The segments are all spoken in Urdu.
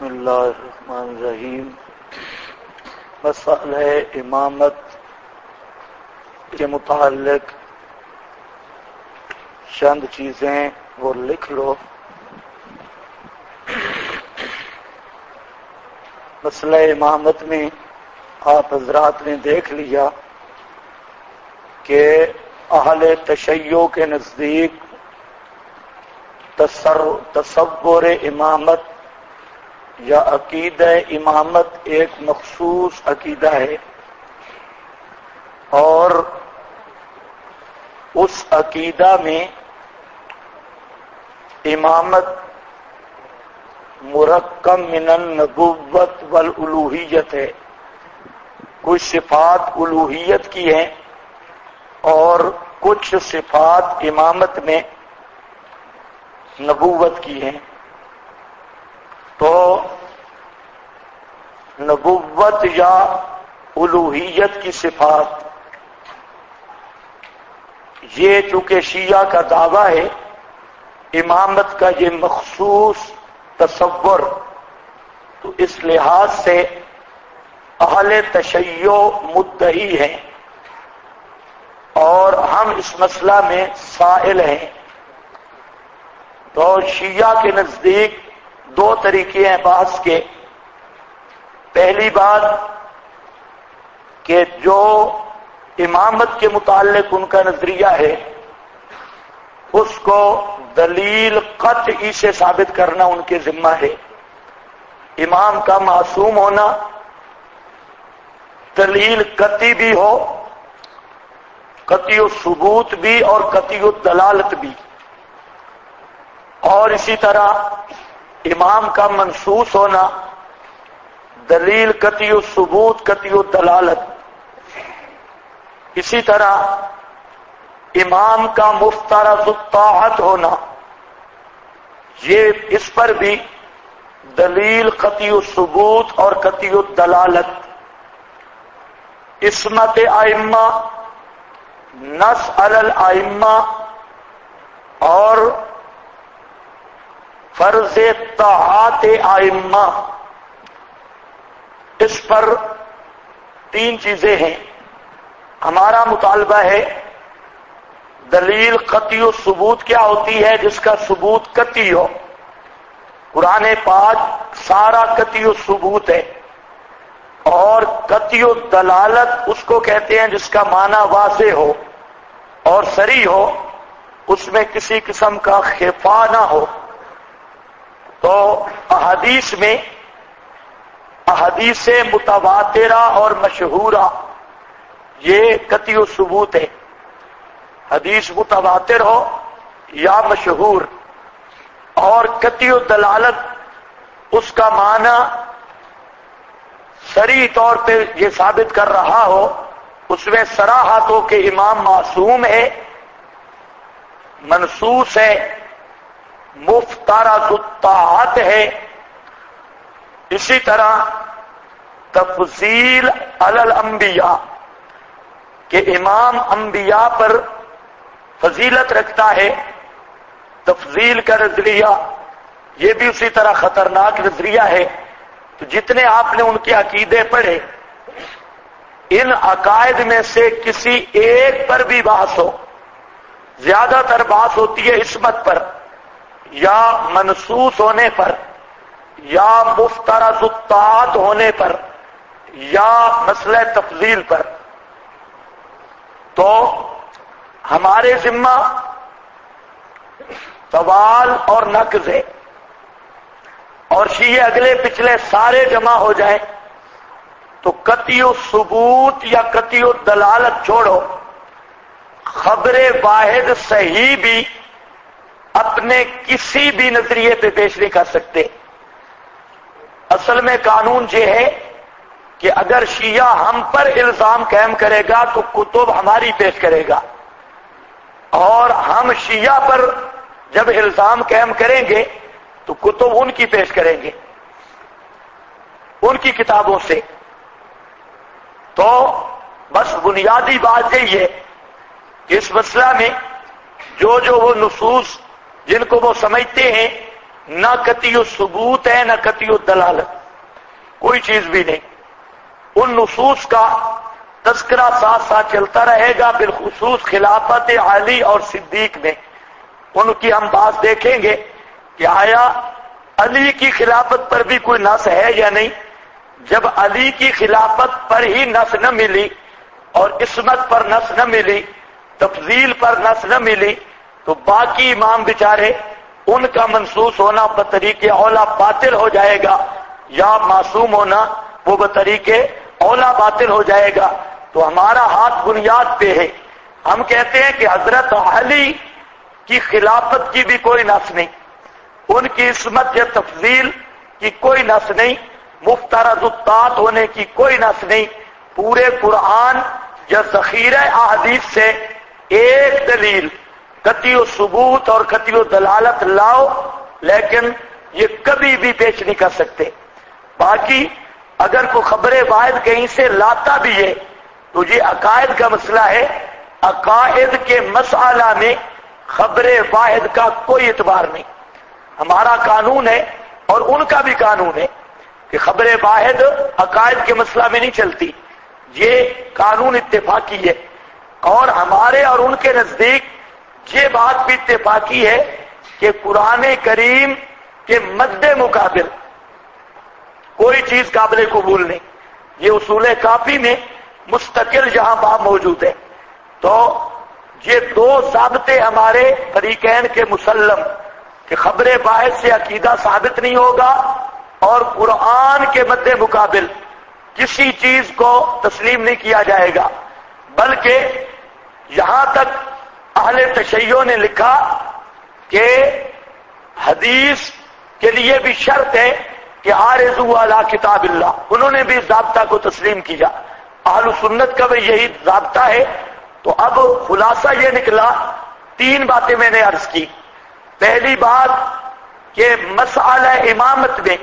بسم اللہ الرحمن الرحیم. مسئلہ امامت کے متعلق چند چیزیں وہ لکھ لو. مسئلہ امامت میں آپ حضرات نے دیکھ لیا کہ اہل تشیع کے نزدیک تصور امامت یا عقیدہ امامت ایک مخصوص عقیدہ ہے، اور اس عقیدہ میں امامت مرکب من النبوت والالوہیت ہے. کچھ صفات الوہیت کی ہیں اور کچھ صفات امامت میں نبوت کی ہیں. تو نبوت یا الوہیت کی صفات یہ چونکہ شیعہ کا دعویٰ ہے، امامت کا یہ مخصوص تصور، تو اس لحاظ سے اہل تشیع مدعی ہیں اور ہم اس مسئلہ میں سائل ہیں. تو شیعہ کے نزدیک دو طریقے ہیں بحث کے. پہلی بات کہ جو امامت کے متعلق ان کا نظریہ ہے اس کو دلیل قطعی سے ثابت کرنا ان کے ذمہ ہے. امام کا معصوم ہونا دلیل قطعی بھی ہو، قطعی الثبوت بھی اور قطعی الدلالت بھی، اور اسی طرح امام کا منصوص ہونا دلیل قطعی الثبوت قطعی الدلالت. اسی طرح امام کا مفترض الطاعت ہونا یہ اس پر بھی دلیل قطعی الثبوت اور قطعی الدلالت. عصمت ائمہ، نص علی الائمہ اور فرض طاعت ائمہ، اس پر تین چیزیں ہیں. ہمارا مطالبہ ہے دلیل قطعی الثبوت کیا ہوتی ہے؟ جس کا ثبوت قطعی ہو. قرآن پاک سارا قطعی الثبوت ہے، اور قطعی الدلالت اس کو کہتے ہیں جس کا معنی واضح ہو اور صریح ہو، اس میں کسی قسم کا خفا نہ ہو. تو احادیث میں احادیث متواترہ اور مشہورہ یہ قطعی الثبوت ہے. حدیث متواتر ہو یا مشہور، اور قطعی الدلالت اس کا معنی صریح طور پہ یہ ثابت کر رہا ہو، اس میں صراحت ہو کہ امام معصوم ہے، منصوص ہے، مفترض الطاعت ہے. اسی طرح تفضیل علی الانبیاء کہ امام انبیاء پر فضیلت رکھتا ہے. تفضیل کا نظریہ یہ بھی اسی طرح خطرناک نظریہ ہے. تو جتنے آپ نے ان کے عقیدے پڑھے، ان عقائد میں سے کسی ایک پر بھی بحث ہو، زیادہ تر بحث ہوتی ہے عصمت پر یا منصوص ہونے پر یا مفترض الطاعت ہونے پر یا مسئلہ تفضیل پر. تو ہمارے ذمہ سوال اور نقض ہے، اور شیعہ اگلے پچھلے سارے جمع ہو جائیں تو قطعی الثبوت یا قطعی الدلالت چھوڑو، خبر واحد صحیح بھی اپنے کسی بھی نظریے پہ پیش نہیں کر سکتے. اصل میں قانون یہ ہے کہ اگر شیعہ ہم پر الزام قائم کرے گا تو کتب ہماری پیش کرے گا، اور ہم شیعہ پر جب الزام قائم کریں گے تو کتب ان کی پیش کریں گے، ان کی کتابوں سے. تو بس بنیادی بات یہی ہے کہ اس مسئلہ میں جو وہ نصوص جن کو وہ سمجھتے ہیں نہ قطعی ثبوت ہے نہ قطعی دلالت، کوئی چیز بھی نہیں۔ ان نصوص کا تذکرہ ساتھ ساتھ چلتا رہے گا، بالخصوص خلافت علی اور صدیق میں ان کی ہم بات دیکھیں گے کہ آیا علی کی خلافت پر بھی کوئی نص ہے یا نہیں۔ جب علی کی خلافت پر ہی نص نہ ملی اور عصمت پر نص نہ ملی، تفضیل پر نص نہ ملی، تو باقی امام بیچارے ان کا منصوص ہونا بطریق اولا باطل ہو جائے گا، یا معصوم ہونا وہ بطریق اولا باطل ہو جائے گا۔ تو ہمارا ہاتھ بنیاد پہ ہے، ہم کہتے ہیں کہ حضرت علی کی خلافت کی بھی کوئی نص نہیں، ان کی عصمت یا تفضیل کی کوئی نص نہیں، مفترض الطاعت ہونے کی کوئی نص نہیں۔ پورے قرآن یا ذخیرہ احادیث سے ایک دلیل قطعی ثبوت اور قطعی دلالت لاؤ، لیکن یہ کبھی بھی پیش نہیں کر سکتے۔ باقی اگر کوئی خبر واحد کہیں سے لاتا بھی ہے تو یہ عقائد کا مسئلہ ہے، عقائد کے مسئلہ میں خبر واحد کا کوئی اعتبار نہیں۔ ہمارا قانون ہے اور ان کا بھی قانون ہے کہ خبر واحد عقائد کے مسئلہ میں نہیں چلتی، یہ قانون اتفاقی ہے۔ اور ہمارے اور ان کے نزدیک یہ بات بھی اتفاقی ہے کہ قرآن کریم کے مد مقابل کوئی چیز قابل قبول نہیں۔ یہ اصول کافی میں مستقل جہاں باب موجود ہے۔ تو یہ دو ضابطے ہمارے فریقین کے مسلم کہ خبر واحد سے عقیدہ ثابت نہیں ہوگا اور قرآن کے مد مقابل کسی چیز کو تسلیم نہیں کیا جائے گا، بلکہ یہاں تک اہل تشیع نے لکھا کہ حدیث کے لیے بھی شرط ہے کہ عارضوا علی کتاب اللہ، انہوں نے بھی ضابطہ کو تسلیم کیا۔ اہل سنت کا بھی یہی ضابطہ ہے۔ تو اب خلاصہ یہ نکلا، تین باتیں میں نے عرض کی۔ پہلی بات کہ مسئلہ امامت میں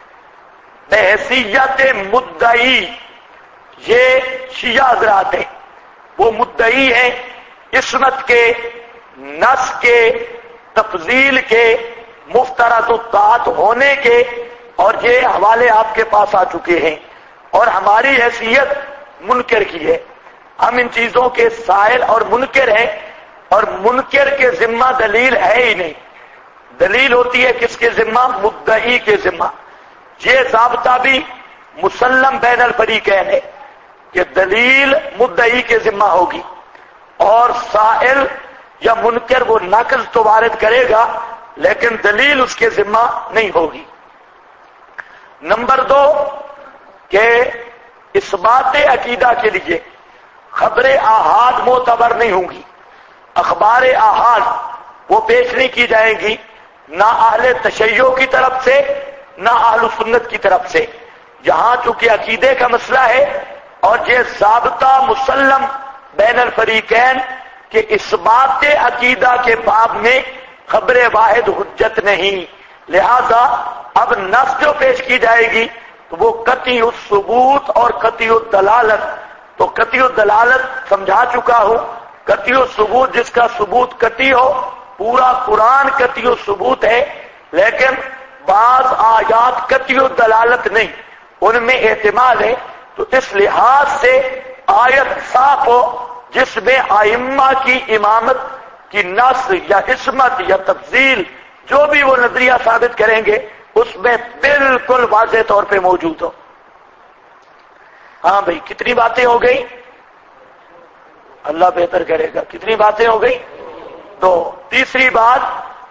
بحیثیت مدعی یہ شیعہ حضرات ہیں، وہ مدعی ہیں عصمت کے، نص کے، تفضیل کے، مفترض الطاعت ہونے کے، اور یہ حوالے آپ کے پاس آ چکے ہیں۔ اور ہماری حیثیت منکر کی ہے، ہم ان چیزوں کے سائل اور منکر ہیں، اور منکر کے ذمہ دلیل ہے ہی نہیں۔ دلیل ہوتی ہے کس کے ذمہ؟ مدعی کے ذمہ۔ یہ ضابطہ بھی مسلم بین الفریقین ہے کہ دلیل مدعی کے ذمہ ہوگی، اور سائل یا منکر وہ نقض تو وارد کرے گا لیکن دلیل اس کے ذمہ نہیں ہوگی۔ نمبر دو کہ اس بات عقیدہ کے لیے خبر آحاد معتبر نہیں ہوں گی، اخبار آحاد وہ پیش نہیں کی جائیں گی، نہ اہل تشیع کی طرف سے نہ اہل سنت کی طرف سے۔ یہاں چونکہ عقیدے کا مسئلہ ہے اور یہ ضابطہ مسلم بین الفریقین کہ اس بات عقیدہ کے باب میں خبر واحد حجت نہیں، لہذا اب نص جو پیش کی جائے گی تو وہ قطعی الثبوت اور قطعی الدلالت۔ تو قطعی الدلالت سمجھا چکا ہوں، قطعی الثبوت جس کا ثبوت قطعی ہو، پورا قرآن قطعی الثبوت ہے، لیکن بعض آیات قطعی الدلالت نہیں، ان میں احتمال ہے۔ تو اس لحاظ سے آیت صاف ہو جس میں ائمہ کی امامت کی نص یا عصمت یا تفضیل جو بھی وہ نظریہ ثابت کریں گے اس میں بالکل واضح طور پہ موجود ہو۔ ہاں بھائی، کتنی باتیں ہو گئی؟ اللہ بہتر کرے گا، کتنی باتیں ہو گئی؟ تو تیسری بات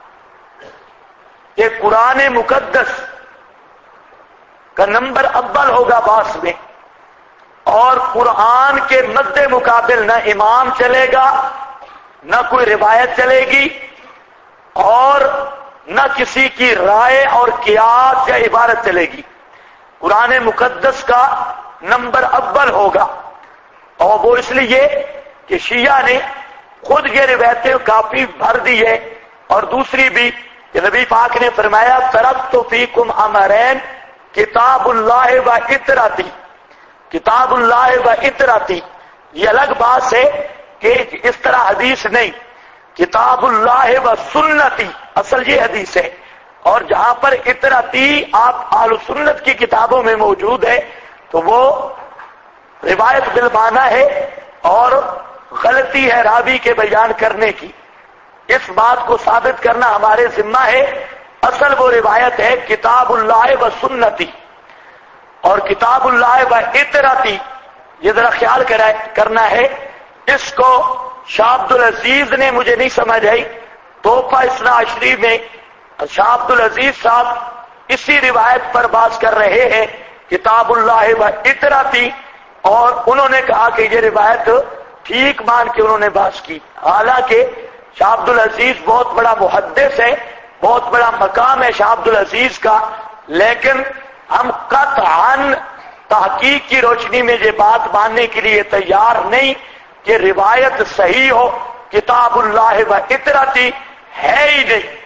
کہ قرآن مقدس کا نمبر اول ہوگا باس میں، اور قرآن کے مد مقابل نہ امام چلے گا، نہ کوئی روایت چلے گی، اور نہ کسی کی رائے اور قیاس یا عبارت چلے گی۔ قرآن مقدس کا نمبر اول ہوگا، اور وہ اس لیے کہ شیعہ نے خود یہ روایتیں کافی بھر دی ہے، اور دوسری بھی کہ نبی پاک نے فرمایا ترکت فیکم امرین کتاب اللہ و اطراتی، کتاب اللہ و اطراتی۔ یہ الگ بات ہے کہ اس طرح حدیث نہیں، کتاب اللہ و سنتی، اصل یہ حدیث ہے، اور جہاں پر اطراتی آپ اہل سنت کی کتابوں میں موجود ہے تو وہ روایت بالمعنی ہے اور غلطی ہے راوی کے بیان کرنے کی. اس بات کو ثابت کرنا ہمارے ذمہ ہے. اصل وہ روایت ہے کتاب اللہ و سنتی، اور کتاب اللہ و اطراتی، یہ ذرا خیال کرنا ہے. اس کو شاہ عبد العزیز نے مجھے نہیں سمجھ آئی، تحفہ اثنا عشری میں شاہ عبد العزیز صاحب اسی روایت پر بات کر رہے ہیں کتاب اللہ و اطراتی، اور انہوں نے کہا کہ یہ روایت ٹھیک مان کے انہوں نے بات کی. حالانکہ شاہ عبد العزیز بہت بڑا محدث ہے، بہت بڑا مقام ہے شاہ عبد العزیز کا، لیکن ہم قطعاً تحقیق کی روشنی میں یہ بات ماننے کے لیے تیار نہیں کہ روایت صحیح ہو کتاب اللہ و اطراتی. ہے ہی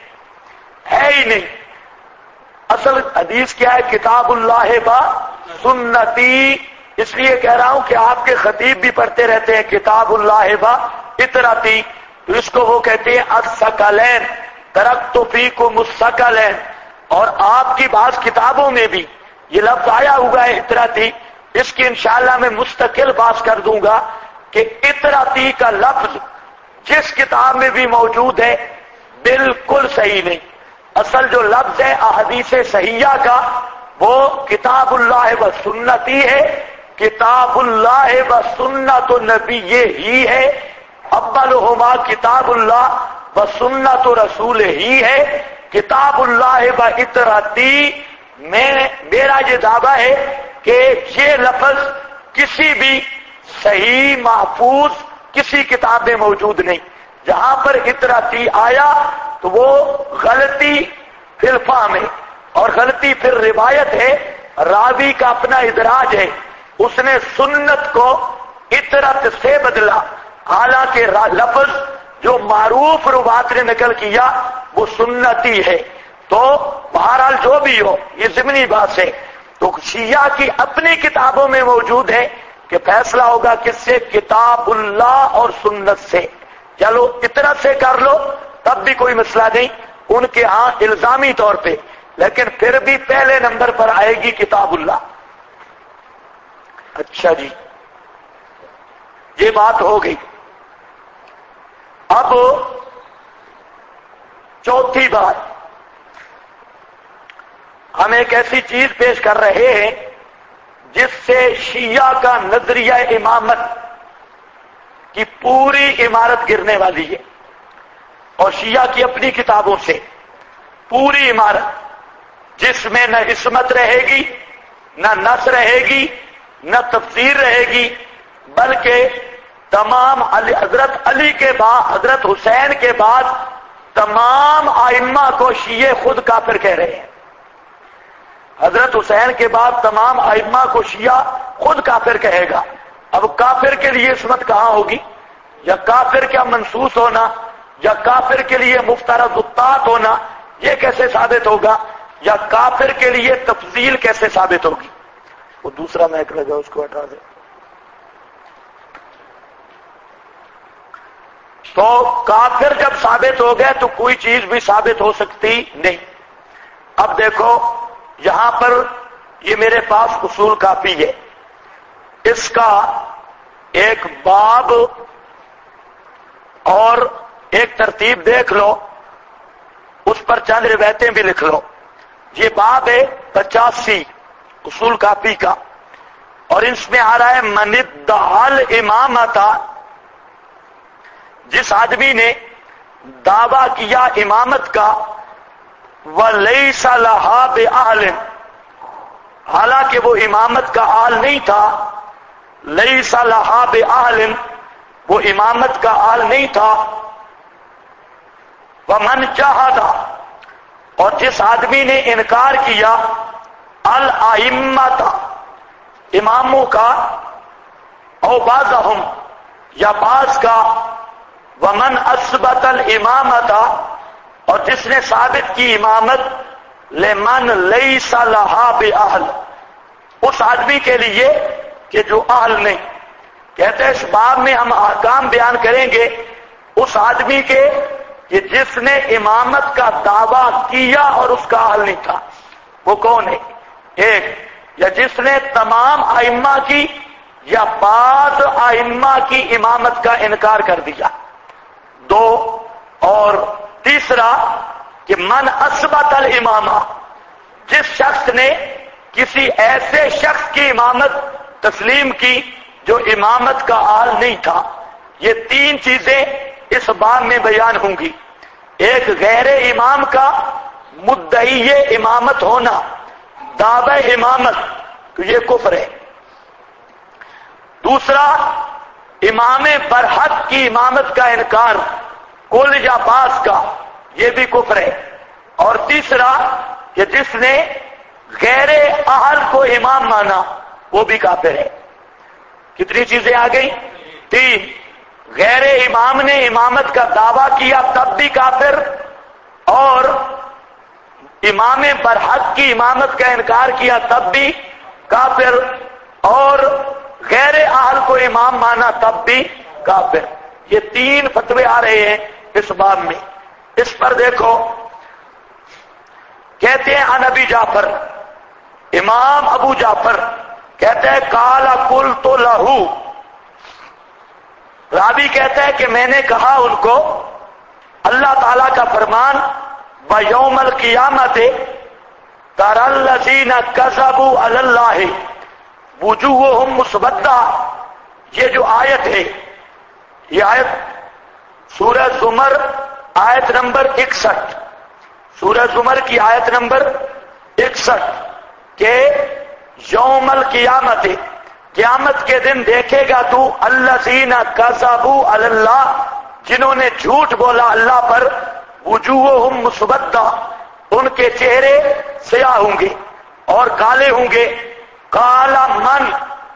نہیں. اصل حدیث کیا ہے؟ کتاب اللہ و سنتی. اس لیے کہہ رہا ہوں کہ آپ کے خطیب بھی پڑھتے رہتے ہیں کتاب اللہ و اطراتی، تو اس کو وہ کہتے ہیں الثقلین، ترکت فیکم الثقلین. اور آپ کی بعض کتابوں میں بھی یہ لفظ آیا ہوا ہے اطراتی. اس کی انشاءاللہ میں مستقل بات کر دوں گا کہ اطراتی کا لفظ جس کتاب میں بھی موجود ہے بالکل صحیح نہیں. اصل جو لفظ ہے احادیث صحیحہ کا وہ کتاب اللہ و سنتی ہے. کتاب اللہ و سنت نبی ہی ہے. اولہما کتاب اللہ و سنت رسول ہی ہے. کتاب اللہ و اطراتی میرا یہ دعویٰ ہے کہ یہ لفظ کسی بھی صحیح محفوظ کسی کتاب میں موجود نہیں. جہاں پر اطراتی آیا تو وہ غلطی فی الفہم ہے اور غلطی پھر روایت ہے. راوی کا اپنا ادراج ہے، اس نے سنت کو اطرت سے بدلا، حالانکہ لفظ جو معروف روات نے نقل کیا وہ سنتی ہے. تو بہرحال جو بھی ہو یہ ضمنی بات ہے. تو شیعہ کی اپنی کتابوں میں موجود ہے کہ فیصلہ ہوگا کس سے؟ کتاب اللہ اور سنت سے. چلو اطرت سے کر لو تب بھی کوئی مسئلہ نہیں ان کے ہاں الزامی طور پہ، لیکن پھر بھی پہلے نمبر پر آئے گی کتاب اللہ. اچھا جی، یہ بات ہو گئی. اب چوتھی بات، ہم ایک ایسی چیز پیش کر رہے ہیں جس سے شیعہ کا نظریہ امامت کی پوری عمارت گرنے والی ہے، اور شیعہ کی اپنی کتابوں سے پوری عمارت جس میں نہ عصمت رہے گی، نہ نص رہے گی، نہ تفسیر رہے گی، بلکہ تمام حضرت علی کے بعد، حضرت حسین کے بعد تمام ائمہ کو شیعہ خود کافر کہہ رہے ہیں. حضرت حسین کے بعد تمام ائمہ کو شیعہ خود کافر کہے گا. اب کافر کے لیے عصمت کہاں ہوگی؟ یا کافر کیا منسوس ہونا، یا کافر کے لیے مفترض الطاعت ہونا، یہ کیسے ثابت ہوگا؟ یا کافر کے لیے تفضیل کیسے ثابت ہوگی؟ وہ دوسرا میک لگا اس کو ہٹا دے. تو کافر جب ثابت ہو گئے تو کوئی چیز بھی ثابت ہو سکتی نہیں. اب دیکھو یہاں پر یہ میرے پاس اصول کافی ہے، اس کا ایک باب اور ایک ترتیب دیکھ لو، اس پر چند روایتیں بھی لکھ لو. یہ باب ہے 85 اصول کافی کا، اور اس میں آ رہا ہے من ادعى الامامۃ، جس آدمی نے دعویٰ کیا امامت کا، وَلَيْسَ لَهَا بِأَهْلٍ، حالانکہ وہ امامت کا اہل نہیں تھا. لَيْسَ لَهَا بِأَهْلٍ، وہ امامت کا اہل نہیں تھا. وَمَنْ جَحَدَ، اور جس آدمی نے انکار کیا الائمۃ، اماموں کا، او بعضهم، یا بعض کا، ومن اثبت الامامۃ، اور جس نے ثابت کی امامت لمن لیس لہا باہل، اس آدمی کے لیے کہ جو اہل نہیں. کہتے ہیں اس باب میں ہم احکام بیان کریں گے اس آدمی کے کہ جس نے امامت کا دعویٰ کیا اور اس کا حل نہیں تھا، وہ کون ہے؟ ایک، یا جس نے تمام ائمہ کی یا بعض ائمہ کی امامت کا انکار کر دیا، دو، اور تیسرا کہ من اثبت الامامہ، جس شخص نے کسی ایسے شخص کی امامت تسلیم کی جو امامت کا اہل نہیں تھا۔ یہ تین چیزیں اس باب میں بیان ہوں گی۔ ایک، غیر امام کا مدعی امامت ہونا، دعوی امامت، تو یہ کفر ہے۔ دوسرا، امام برحق کی امامت کا انکار، کل یا بعض کا، یہ بھی کفر ہے۔ اور تیسرا کہ جس نے غیر اہل کو امام مانا، وہ بھی کافر ہے۔ کتنی چیزیں آ گئی؟ تین، غیر امام نے امامت کا دعویٰ کیا تب بھی کافر، اور امام برحق کی امامت کا انکار کیا تب بھی کافر، اور غیر اہل کو امام مانا تب بھی کافر۔ یہ تین فتوے آ رہے ہیں اس باب میں۔ اس پر دیکھو، کہتے ہیں عن ابی جعفر، امام ابو جعفر کہتے ہیں قال قلت لہ، راوی کہتا ہے کہ میں نے کہا ان کو، اللہ تعالیٰ کا فرمان وَيَوْمَ الْقِيَامَةِ تَرَى الَّذِينَ كَذَبُوا عَلَى اللَّهِ وُجُوهُهُمْ مُسْوَدَّةٌ، یہ جو آیت ہے، یہ آیت سورہ زمر آیت نمبر 61، سورہ زمر کی آیت نمبر 61 کہ یوم القیامت، قیامت کے دن دیکھے گا تو الذین کذبوا علی اللہ، جنہوں نے جھوٹ بولا اللہ پر، وجوہہم مسودہ، ان کے چہرے سیاہ ہوں گے اور کالے ہوں گے۔ کالا من،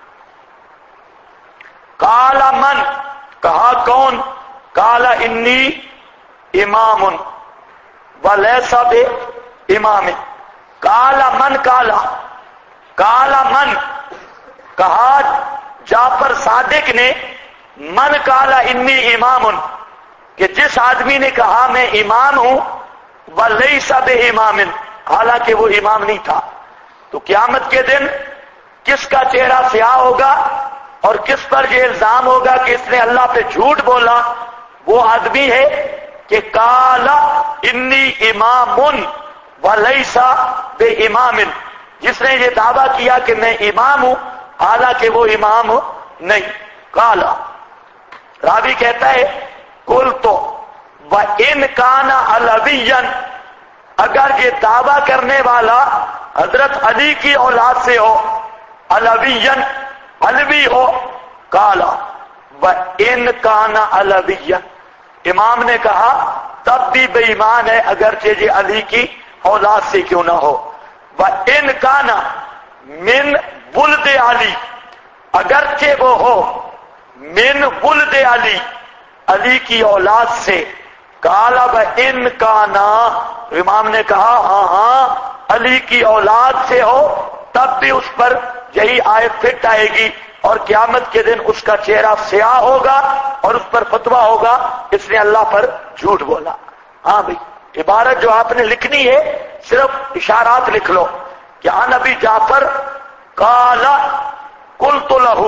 کالا من، کہا کون؟ کالا انی امام ولیس بامام، کالا من، کالا، کالا من، کہا جعفر صادق نے، من کالا انی امام، کہ جس آدمی نے کہا میں امام ہوں، ولیس بامام، حالانکہ وہ امام نہیں تھا۔ تو قیامت کے دن کس کا چہرہ سیاہ ہوگا اور کس پر یہ الزام ہوگا کہ اس نے اللہ پہ جھوٹ بولا؟ وہ آدمی ہے کہ کالا انی امام ولیس بامام، جس نے یہ دعویٰ کیا کہ میں امام ہوں حالانکہ وہ امام نہیں۔ کالا، راوی کہتا ہے کل تو وَإِنْ كَانَ عَلَوِيًّا، اگر یہ دعویٰ کرنے والا حضرت علی کی اولاد سے ہو، علویًّا، علوی ہو، کالا وَإِنْ كَانَ عَلَوِيًّا، امام نے کہا تب بھی بے ایمان ہے اگرچہ یہ علی کی اولاد سے کیوں نہ ہو۔ وَإِنْ كَانَ مِنْ وُلْدِ علی، اگرچہ وہ ہو من ولد علی، علی کی اولاد سے، کالا وَإِنْ كَانَ، امام نے کہا ہاں ہاں علی کی اولاد سے ہو تب بھی اس پر یہی آیت فٹ آئے گی، اور قیامت کے دن اس کا چہرہ سیاہ ہوگا اور اس پر فتویٰ ہوگا اس نے اللہ پر جھوٹ بولا۔ ہاں بھئی، عبارت جو آپ نے لکھنی ہے صرف اشارات لکھ لو کہ عن ابی جعفر قال قلت لہ،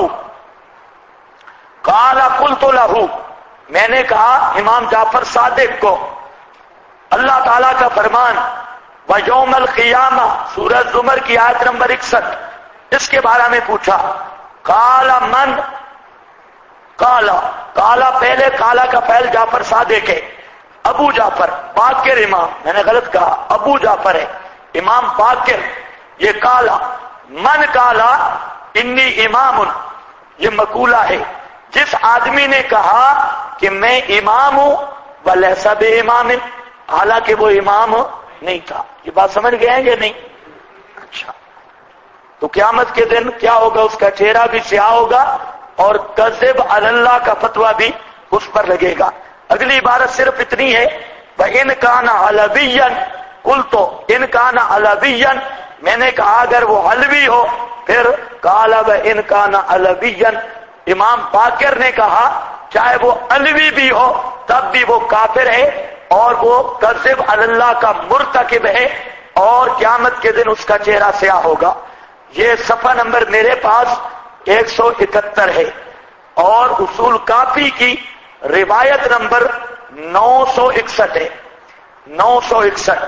قال قلت لہ، میں نے کہا امام جعفر صادق کو، اللہ تعالیٰ کا فرمان وَيَوْمَ الْقِيَامَةِ، سورہ زمر کی آیت نمبر 61، اس کے بارے میں پوچھا۔ کالا من، کالا، کالا پہلے، کالا کا فعل جعفر صادق ہے، ابو جعفر باقر امام، میں نے غلط کہا، ابو جعفر ہے امام باقر، یہ کالا من، کالا انی امام، یہ مقولہ ہے، جس آدمی نے کہا کہ میں امام ہوں ولیس بامام، حالانکہ وہ امام نہیں تھا۔ یہ بات سمجھ گئے ہیں یا نہیں؟ اچھا، تو قیامت کے دن کیا ہوگا؟ اس کا چہرہ بھی سیاہ ہوگا اور کذب علی اللہ کا فتویٰ بھی اس پر لگے گا۔ اگلی عبارت صرف اتنی ہے وَإِنْ كَانَ عَلَوِيًّا، قُلْتُ إِنْ كَانَ عَلَوِيًّا، میں نے کہا اگر وہ علوی ہو، پھر قال وَإِنْ كَانَ عَلَوِيًّا، امام باقر نے کہا چاہے وہ علوی بھی ہو تب بھی وہ کافر ہے، اور وہ کذب علی اللہ کا مرتکب ہے اور قیامت کے دن اس کا چہرہ سیاہ ہوگا. یہ صفحہ نمبر میرے پاس 171 ہے اور اصول کافی کی روایت نمبر 961 ہے. 961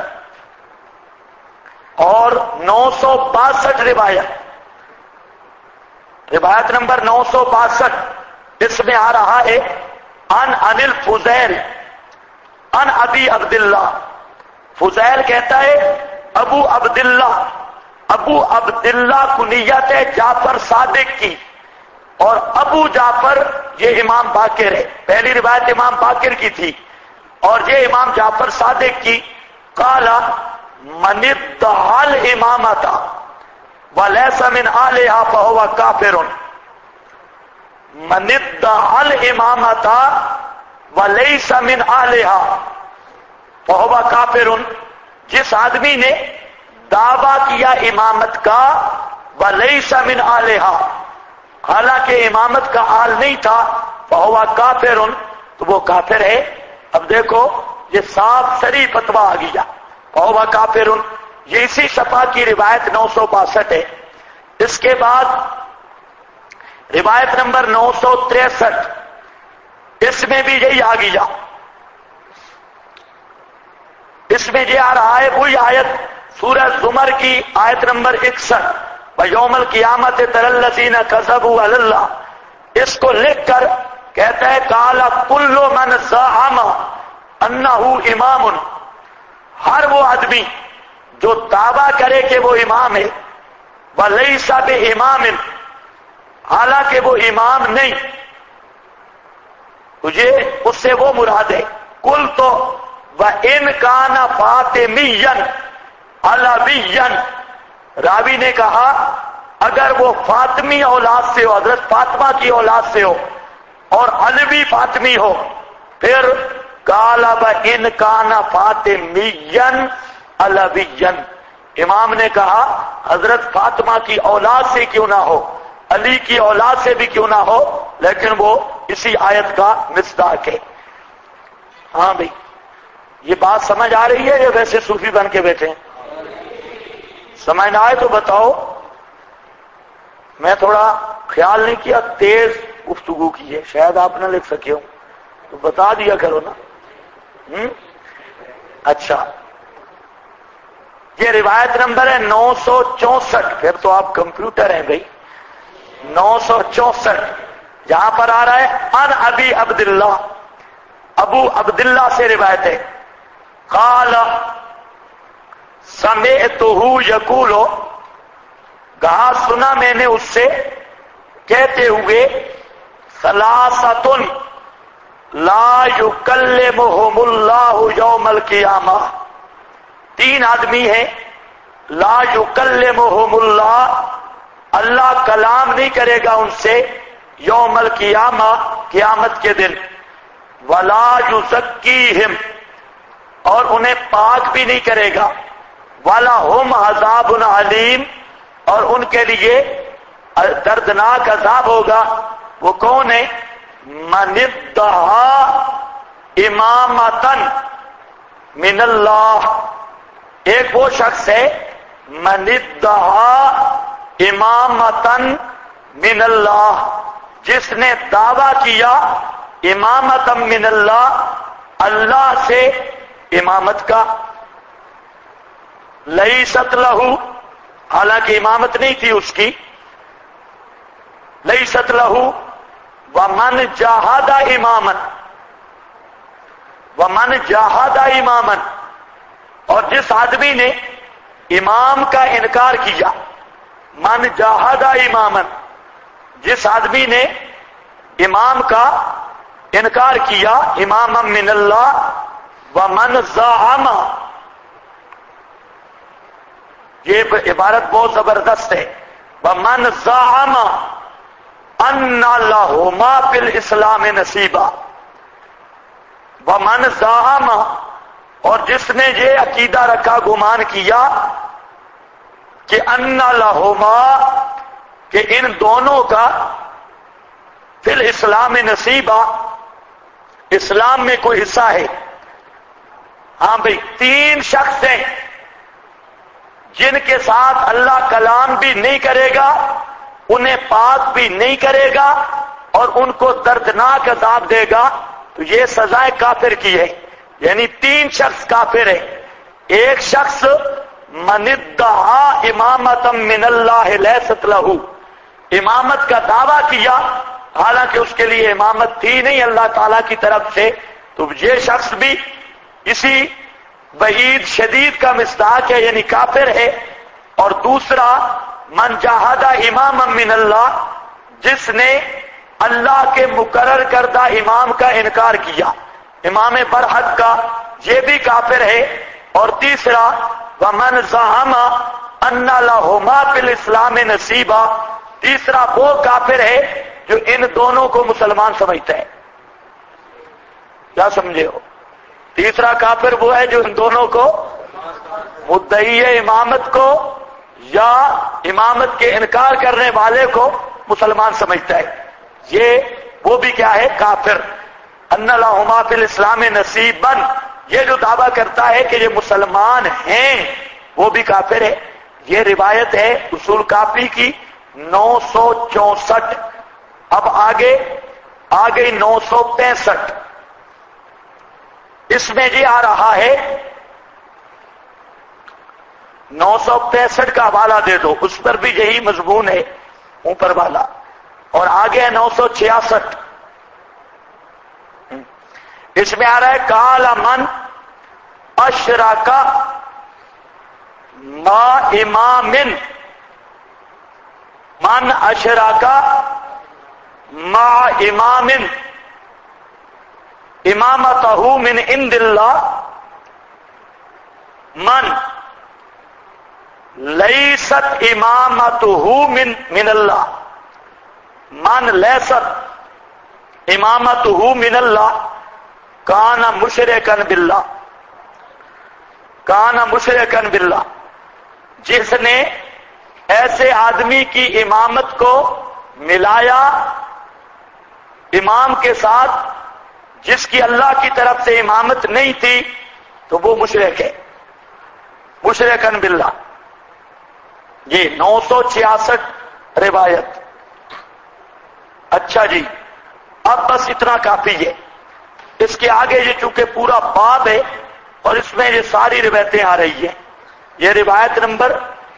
اور 962 روایت نمبر 962 اس میں آ رہا ہے ان الفضیل ان ابی عبداللہ. فضیل کہتا ہے ابو عبداللہ کنیت ہے جعفر صادق کی، اور ابو جعفر یہ امام باقر ہے. پہلی روایت امام باقر کی تھی اور یہ امام جعفر صادق کی. قال من ادعى الامامة وليس من آلها فهو كافر. من ادعى الامامة وليس من آلها فهو كافر. جس آدمی نے دعویٰ کیا امامت کا ولیس من آلہا، حالانکہ امامت کا آل نہیں تھا، فہو کافر، تو وہ کافر ہے. اب دیکھو یہ صاف صریح فتویٰ آ گیا، فہو کافر. یہ اسی صفحہ کی روایت 962 ہے. اس کے بعد روایت نمبر 963 اس میں بھی یہی آ گیا. اس میں یہ آ رہا ہے وہی آیت سورہ زمر کی آیت نمبر 61 وَيَوْمَ الْقِيَامَةِ تَرَى الَّذِينَ كَذَبُوا عَلَى اللَّهِ. اس کو لکھ کر کہتا ہے قَالَ كُلُّ مَنْ زَعَمَ أَنَّهُ إِمَامٌ. ہر وہ آدمی جو دعویٰ کرے کہ وہ امام ہے وَلَيْسَ بِإِمَامٍ، حالانکہ وہ امام نہیں، تجھے اس سے وہ مراد ہے. کل تو وَإِنْ كَانَ فَاطِمِيًّا عَلَوِيًّا، راوی نے کہا اگر وہ فاطمی اولاد سے ہو، حضرت فاطمہ کی اولاد سے ہو اور علوی فاطمی ہو، پھر قَالَ وَإِنْ كَانَ فَاطِمِيًّا عَلَوِيًّا، امام نے کہا حضرت فاطمہ کی اولاد سے کیوں نہ ہو، علی کی اولاد سے بھی کیوں نہ ہو، لیکن وہ اسی آیت کا مصداق ہے. ہاں بھئی یہ بات سمجھ آ رہی ہے یا ویسے صوفی بن کے بیٹھے ہیں؟ سمجھ نہ آئے تو بتاؤ. میں تھوڑا خیال نہیں کیا، تیز گفتگو کی ہے، شاید آپ نہ لکھ سکے ہو تو بتا دیا کرو نا. اچھا یہ روایت نمبر ہے 964. پھر تو آپ کمپیوٹر ہیں بھائی. 964 جہاں پر آ رہا ہے ان ابی عبداللہ، ابو عبداللہ سے روایت ہے. قال سمعتہ یقول، کہا سنا میں نے اس سے کہتے ہوئے ثلاثۃ لا یکلمہم اللہ یوم القیامہ، 3 آدمی ہیں لا یکلمہم اللہ، اللہ کلام نہیں کرے گا ان سے یوم القیامہ، قیامت کے دن. ولا یزکیہم، اور انہیں پاک بھی نہیں کرے گا. وَلَهُمْ عَذَابٌ عَلِيمٌ، اور ان کے لیے دردناک عذاب ہوگا. وہ کون ہے؟ مَنِ ادَّعَىٰ إِمَامَةً مِّنَ اللَّهِ، ایک وہ شخص ہے مَنِ ادَّعَىٰ إِمَامَةً مِّنَ اللَّهِ، جس نے دعویٰ کیا امامۃ من اللہ، اللہ سے امامت کا. لیست لہو، حالانکہ امامت نہیں تھی اس کی. لیست لہو ومن جاہد امامن، ومن جاہد امامن، اور جس آدمی نے امام کا انکار کیا، من جاہد امامن، جس آدمی نے امام کا انکار کیا، امام من اللہ. ومن زعم، یہ عبارت بہت زبردست ہے. ومن زعم ان لہما فی الاسلام نصیبا، ومن زعم، اور جس نے یہ عقیدہ رکھا، گمان کیا کہ ان لہما، کہ ان دونوں کا فی الاسلام نصیبا، اسلام میں کوئی حصہ ہے. ہاں بھئی 3 شخص ہیں جن کے ساتھ اللہ کلام بھی نہیں کرے گا، انہیں پاک بھی نہیں کرے گا اور ان کو دردناک عذاب دے گا، تو یہ سزائے کافر کی ہے. یعنی 3 شخص کافر ہیں. ایک شخص من ادعا امامۃ من اللہ لیست لہ، امامت کا دعویٰ کیا حالانکہ اس کے لیے امامت تھی نہیں اللہ تعالی کی طرف سے، تو یہ شخص بھی اسی وعید شدید کا مصداق ہے، یعنی کافر ہے. اور دوسرا من جاہد اماما من اللہ، جس نے اللہ کے مقرر کردہ امام کا انکار کیا، امام برحق کا، یہ بھی کافر ہے. اور تیسرا ومن زعم ان لہما فی الاسلام نصیبا، تیسرا وہ کافر ہے جو ان دونوں کو مسلمان سمجھتا ہے. کیا سمجھے ہو؟ تیسرا کافر وہ ہے جو ان دونوں کو، مدعی امامت کو یا امامت کے انکار کرنے والے کو مسلمان سمجھتا ہے. یہ وہ بھی کیا ہے؟ کافر. ان لہما فی الاسلام نصیبا، یہ جو دعویٰ کرتا ہے کہ یہ مسلمان ہیں وہ بھی کافر ہے. یہ روایت ہے اصول کافی کی 964. اب آگے 965. اس میں یہ آ رہا ہے 965 کا حوالہ دے دو، اس پر بھی یہی مضمون ہے اوپر والا. اور آگے 966. اس میں آ رہا ہے قال من اشرک ما امام، من اشرک ما امام امامتہ من عند اللہ، من لیست امامتہ من اللہ، من لیست امامتہ من اللہ کان مشرکا باللہ، کان مشرکا باللہ. جس نے ایسے آدمی کی امامت کو ملایا امام کے ساتھ جس کی اللہ کی طرف سے امامت نہیں تھی تو وہ مشرک ہے، مشرکا باللہ. یہ 966 روایت. اچھا جی، اب بس اتنا کافی ہے. اس کے آگے یہ چونکہ پورا باب ہے اور اس میں یہ ساری روایتیں آ رہی ہیں. یہ روایت نمبر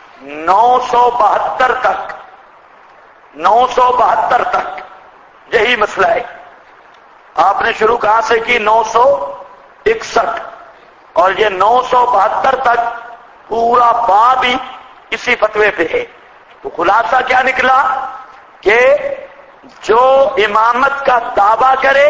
972 تک، 972 تک یہی مسئلہ ہے. آپ نے شروع کہاں سے کی؟ 961 اور یہ 972 تک پورا باب ہی اسی فتوے پہ ہے. تو خلاصہ کیا نکلا کہ جو امامت کا دعویٰ کرے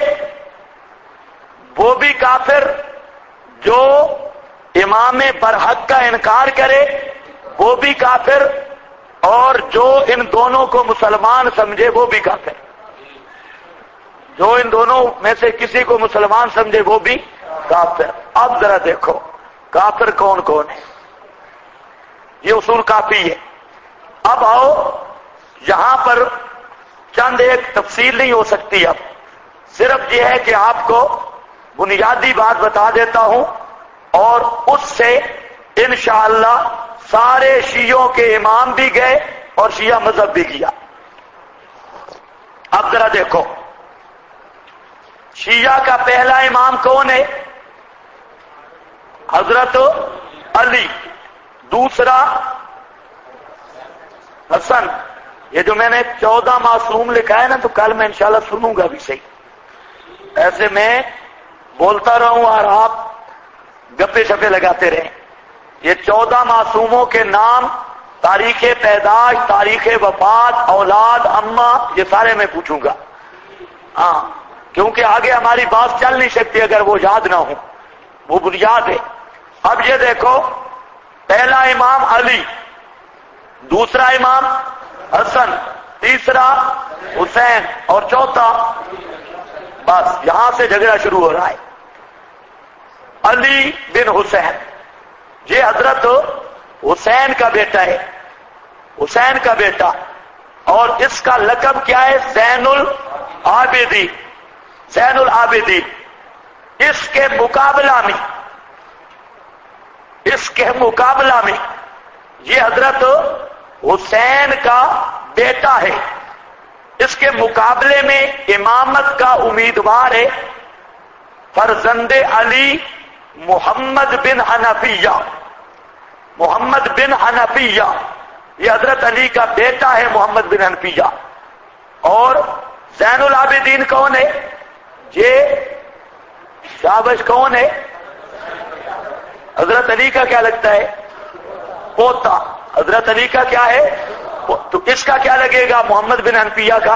وہ بھی کافر، جو امام برحق کا انکار کرے وہ بھی کافر، اور جو ان دونوں کو مسلمان سمجھے وہ بھی کافر. جو ان دونوں میں سے کسی کو مسلمان سمجھے وہ بھی کافر. اب ذرا دیکھو کافر کون کون ہے. یہ اصول کافی ہے. اب آؤ یہاں پر چند ایک تفصیل نہیں ہو سکتی، اب صرف یہ ہے کہ آپ کو بنیادی بات بتا دیتا ہوں اور اس سے انشاءاللہ سارے شیعوں کے امام بھی گئے اور شیعہ مذہب بھی گیا. اب ذرا دیکھو شیعہ کا پہلا امام کون ہے؟ حضرت علی. دوسرا حسن. یہ جو میں نے 14 معصوم لکھا ہے نا، تو کل میں انشاءاللہ سنوں گا بھی صحیح. ایسے میں بولتا رہوں اور آپ گپے شپے لگاتے رہیں. یہ 14 معصوموں کے نام، تاریخ پیدائش، تاریخ وفات، اولاد، اماں، یہ سارے میں پوچھوں گا. ہاں، کیونکہ آگے ہماری بات چل نہیں سکتی اگر وہ یاد نہ ہو. وہ بنیاد ہے. اب یہ دیکھو پہلا امام علی، دوسرا امام حسن، تیسرا حسین اور چوتھا، بس یہاں سے جھگڑا شروع ہو رہا ہے. علی بن حسین، یہ حضرت حسین کا بیٹا ہے، حسین کا بیٹا. اور اس کا لقب کیا ہے؟ زین العابدین، زین العابدین. اس کے مقابلہ میں اس کے مقابلہ میں یہ حضرت حسین کا بیٹا ہے، اس کے مقابلے میں امامت کا امیدوار ہے فرزند علی محمد بن حنفیہ۔ محمد بن حنفیہ یہ حضرت علی کا بیٹا ہے، محمد بن حنفیہ۔ اور زین العابدین کون ہے؟ یہ شابش کون ہے؟ حضرت علی کا کیا لگتا ہے؟ پوتا۔ حضرت علی کا کیا ہے؟ تو اس کا کیا لگے گا محمد بن حنفیہ کا؟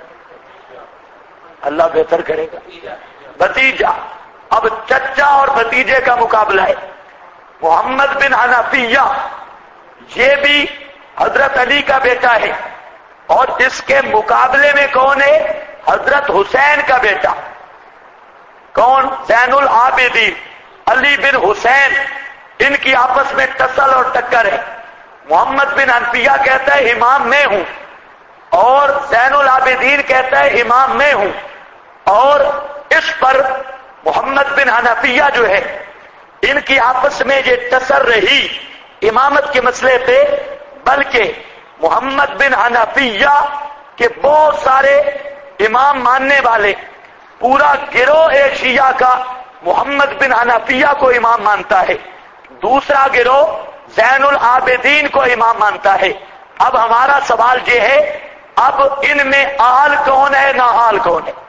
اللہ بہتر کرے گا، بھتیجا۔ اب چچا اور بھتیجے کا مقابلہ ہے۔ محمد بن حنفیہ یہ بھی حضرت علی کا بیٹا ہے، اور اس کے مقابلے میں کون ہے؟ حضرت حسین کا بیٹا۔ کون؟ زین العابدین علی بن حسین۔ ان کی آپس میں ٹسل اور ٹکر ہے۔ محمد بن حنفیہ کہتا ہے امام میں ہوں، اور زین العابدین کہتا ہے امام میں ہوں، اور اس پر محمد بن حنفیہ جو ہے ان کی آپس میں یہ ٹسر رہی امامت کے مسئلے پہ، بلکہ محمد بن حنفیہ کے بہت سارے امام ماننے والے، پورا گروہ شیعہ کا محمد بن حنفیہ کو امام مانتا ہے، دوسرا گروہ زین العابدین کو امام مانتا ہے۔ اب ہمارا سوال یہ ہے، اب ان میں آل کون ہے، ناآل کون ہے؟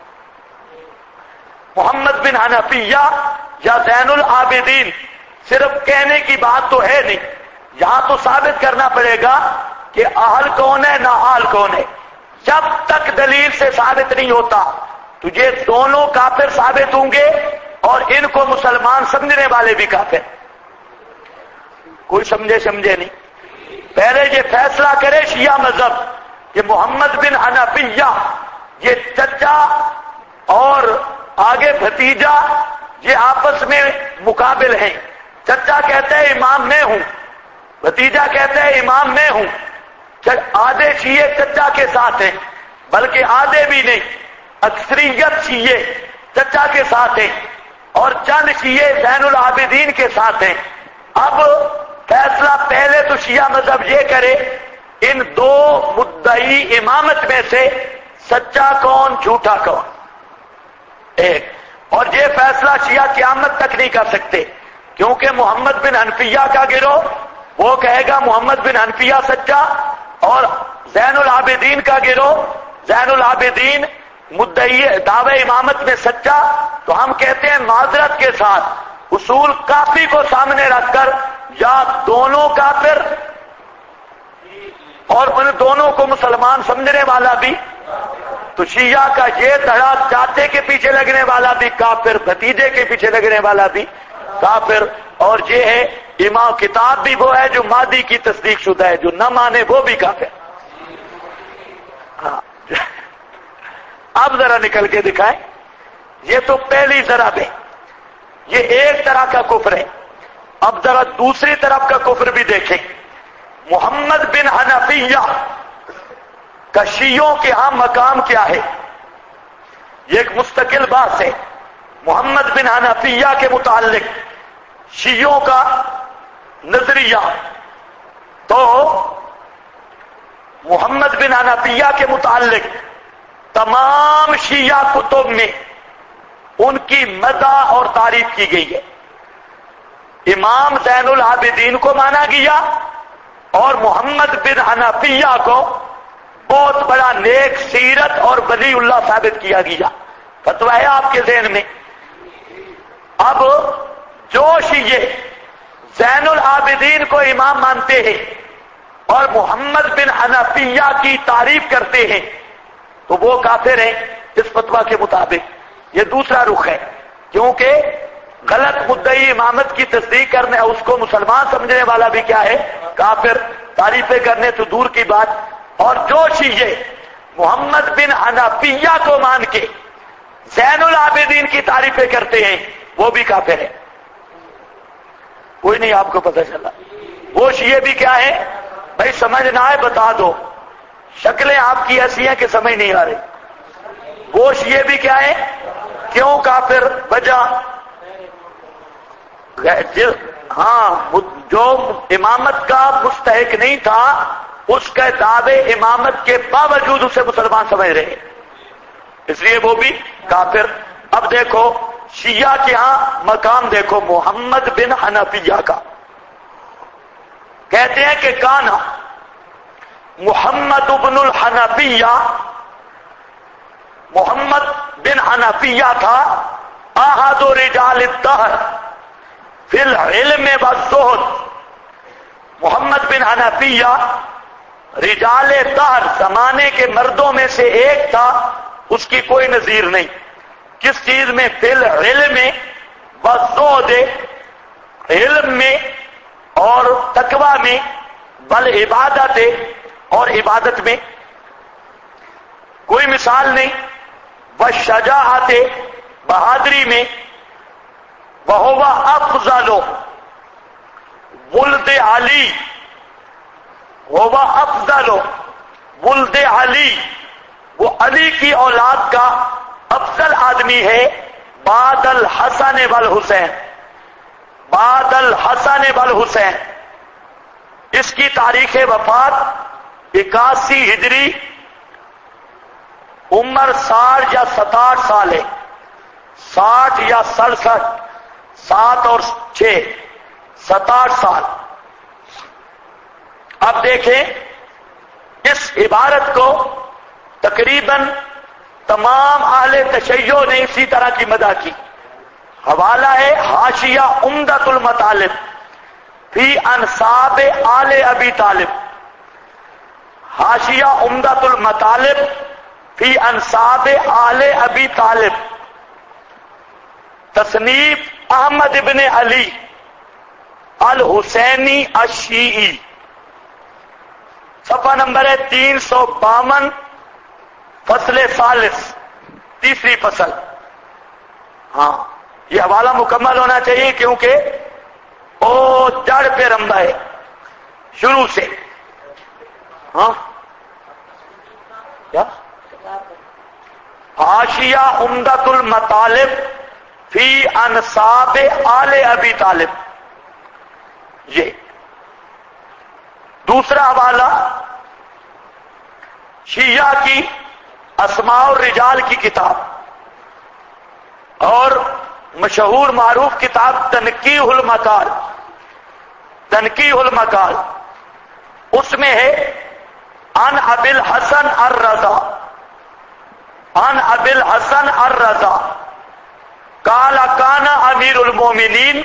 محمد بن حنفیہ یا زین العابدین؟ صرف کہنے کی بات تو ہے نہیں، یہاں تو ثابت کرنا پڑے گا کہ اہل کون ہے، نااہل کون ہے۔ جب تک دلیل سے ثابت نہیں ہوتا تو یہ دونوں کافر ثابت ہوں گے، اور ان کو مسلمان سمجھنے والے بھی کافر۔ کوئی سمجھے نہیں؟ پہلے یہ فیصلہ کرے شیعہ مذہب کہ محمد بن حنفیہ یہ چچا اور آگے بھتیجا یہ آپس میں مقابل ہیں۔ چچا کہتا ہے امام میں ہوں، بھتیجا کہتا ہے امام میں ہوں۔ آدھے شیعے چچا کے ساتھ ہیں، بلکہ آدھے بھی نہیں، اکثریت شیعے چچا کے ساتھ ہیں، اور چند شیعے زین العابدین کے ساتھ ہیں۔ اب فیصلہ پہلے تو شیعہ مذہب یہ کرے ان دو مدعی امامت میں سے سچا کون، جھوٹا کون، ایک۔ اور یہ فیصلہ شیعہ قیامت تک نہیں کر سکتے، کیونکہ محمد بن حنفیہ کا گروہ وہ کہے گا محمد بن حنفیہ سچا، اور زین العابدین کا گروہ زین العابدین مدعی دعوے امامت میں سچا۔ تو ہم کہتے ہیں معذرت کے ساتھ اصول کافی کو سامنے رکھ کر یا دونوں کافر اور ان دونوں کو مسلمان سمجھنے والا بھی، تو شیعہ کا یہ دھڑا چاچے کے پیچھے لگنے والا بھی کافر، بھتیجے کے پیچھے لگنے والا بھی کافر، اور یہ ہے امام کتاب بھی وہ ہے جو مادی کی تصدیق شدہ ہے، جو نہ مانے وہ بھی کافر۔ ہاں اب ذرا نکل کے دکھائیں، یہ تو پہلی ضرب ہے، یہ ایک طرح کا کفر ہے۔ اب ذرا دوسری طرف کا کفر بھی دیکھیں۔ محمد بن حنفیہ کا شیعوں کے ہاں مقام کیا ہے؟ یہ ایک مستقل بات ہے۔ محمد بن حنفیہ کے متعلق شیعوں کا نظریہ، تو محمد بن حنفیہ کے متعلق تمام شیعہ کتب میں ان کی مدح اور تعریف کی گئی ہے۔ امام زین العابدین کو مانا گیا، اور محمد بن حنفیہ کو بہت بڑا نیک سیرت اور ولی اللہ ثابت کیا گیا۔ فتویٰ ہے آپ کے ذہن میں؟ اب جو شیعہ زین العابدین کو امام مانتے ہیں اور محمد بن حنفیہ کی تعریف کرتے ہیں تو وہ کافر ہیں اس فتویٰ کے مطابق۔ یہ دوسرا رخ ہے، کیونکہ غلط مدعی امامت کی تصدیق کرنے اس کو مسلمان سمجھنے والا بھی کیا ہے؟ کافر۔ تعریفیں کرنے تو دور کی بات۔ اور جو شیعہ محمد بن حنفیہ کو مان کے زین العابدین کی تعریفیں کرتے ہیں وہ بھی کافر ہے۔ کوئی نہیں آپ کو پتہ چلا؟ وہ شیعہ بھی کیا ہے؟ بھائی سمجھ نہ آئے بتا دو، شکلیں آپ کی ایسی ہیں کہ سمجھ نہیں آ رہی۔ وہ شیعہ بھی کیا ہے؟ کیوں کافر؟ وجہ ہاں جو امامت کا مستحق نہیں تھا اس کے دعوے امامت کے باوجود اسے مسلمان سمجھ رہے، اس لیے وہ بھی کافر۔ اب دیکھو شیعہ کے ہاں مقام دیکھو محمد بن حنفیہ کا، کہتے ہیں کہ کانا محمد بن الحنفیہ، محمد بن حنفیہ تھا احد رجال الدہر فی العلم والزہد۔ محمد بن حنفیہ رجال دہر، زمانے کے مردوں میں سے ایک تھا، اس کی کوئی نظیر نہیں۔ کس چیز میں؟ فی العلم والزہد، علم میں اور تقوی میں، بل عبادت اور عبادت میں کوئی مثال نہیں، والشجاعت، بہادری میں، وہو افضل ولد علی، وہو افضل ولد علی، وہ علی کی اولاد کا افضل آدمی ہے، بعد الحسن والحسین، بعد الحسن والحسین۔ اس کی تاریخ وفات 81 ہجری، عمر 60 یا 67 سال ہے، 60 یا 67، 7 اور 6 67 سال۔ اب دیکھیں اس عبارت کو تقریباً تمام اہل تشیع نے اسی طرح کی مدح کی۔ حوالہ ہے حاشیہ عمدۃ المطالب فی انساب آل ابی طالب، حاشیہ عمدۃ المطالب فی انساب آل ابی طالب، تصنیف احمد ابن علی الحسینی الشیعی، صفحہ نمبر ہے 352، فصل ثالث، تیسری فصل۔ ہاں یہ حوالہ مکمل ہونا چاہیے کیونکہ وہ جڑ پہ رمبا ہے شروع سے۔ ہاں کیا؟ حاشیہ عمدۃ المطالب فی انساب آل ابی طالب، یہ دوسرا حوالہ شیعہ کی اسماء الرجال کی کتاب اور مشہور معروف کتاب تنقیح المقال، تنقیح المقال، اس میں ہے عن ابی الحسن الرضا، عن ابی الحسن الرضا قال کان امیر المومنین۔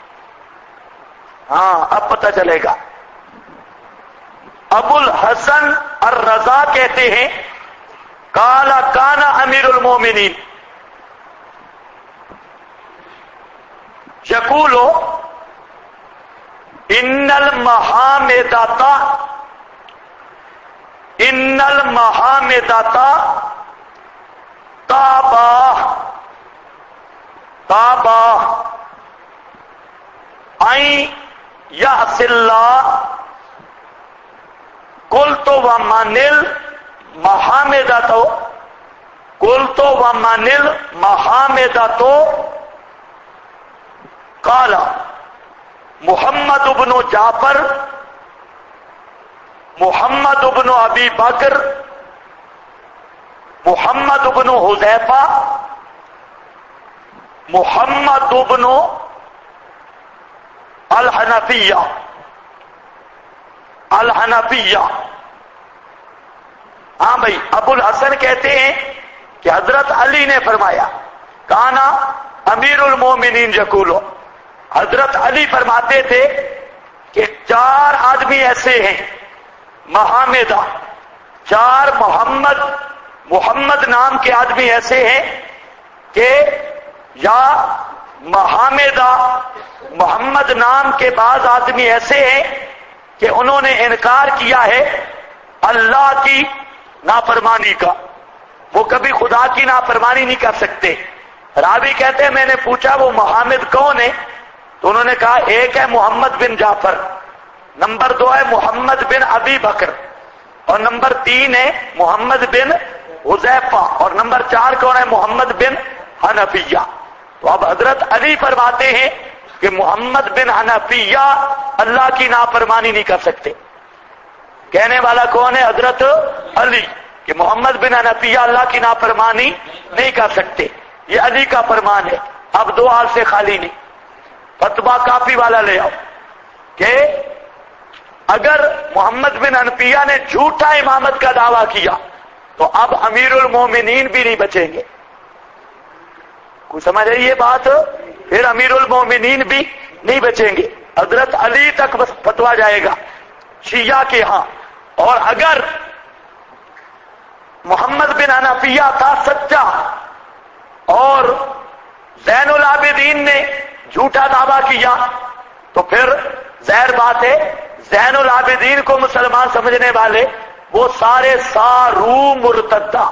ہاں اب پتہ چلے گا، ابو الحسن الرضا کہتے ہیں قال کان امیر المومنین یقول ان المحامدۃ، ان المحامدۃ تابا این یأس اللہ، قلت ومن المحامدۃ، قلت ومن المحامدۃ، قال محمد بن جعفر، محمد بن ابی بکر، محمد بن حذیفہ، محمد بن الحنفیہ، الحنفیہ۔ ہاں بھائی ابو الحسن کہتے ہیں کہ حضرت علی نے فرمایا، کانا امیر المومنین یقول، حضرت علی فرماتے تھے کہ 4 آدمی ایسے ہیں محامدہ، 4 محمد نام کے آدمی ایسے ہیں کہ یا محامدہ، محمد نام کے بعض آدمی ایسے ہیں کہ انہوں نے انکار کیا ہے اللہ کی نافرمانی کا، وہ کبھی خدا کی نافرمانی نہیں کر سکتے۔ راوی کہتے ہیں میں نے پوچھا وہ محامد کون ہے، تو انہوں نے کہا ایک ہے محمد بن جعفر، نمبر 2 ہے محمد بن ابی بکر، اور نمبر 3 ہے محمد بن حذیفہ، اور نمبر 4 کون ہے؟ محمد بن حنفیہ۔ تو اب حضرت علی فرماتے ہیں کہ محمد بن حنفیہ اللہ کی نافرمانی نہیں کر سکتے. کہنے والا کون ہے؟ حضرت علی، کہ محمد بن حنفیہ اللہ کی نافرمانی نہیں کر سکتے. یہ علی کا فرمان ہے. اب دو حال سے خالی نہیں. فتویٰ کافی والا لے آؤ کہ اگر محمد بن حنفیہ نے جھوٹا امامت کا دعویٰ کیا تو اب امیر المومنین بھی نہیں بچیں گے. کوئی سمجھ رہی یہ بات؟ پھر امیر المومنین بھی نہیں بچیں گے. حضرت علی تک بس فتویٰ جائے گا شیعہ کے ہاں. اور اگر محمد بن حنفیہ تھا سچا اور زین العابدین نے جھوٹا دعویٰ کیا تو پھر ظاہر بات ہے زین العابدین کو مسلمان سمجھنے والے وہ سارے سارو مرتدہ.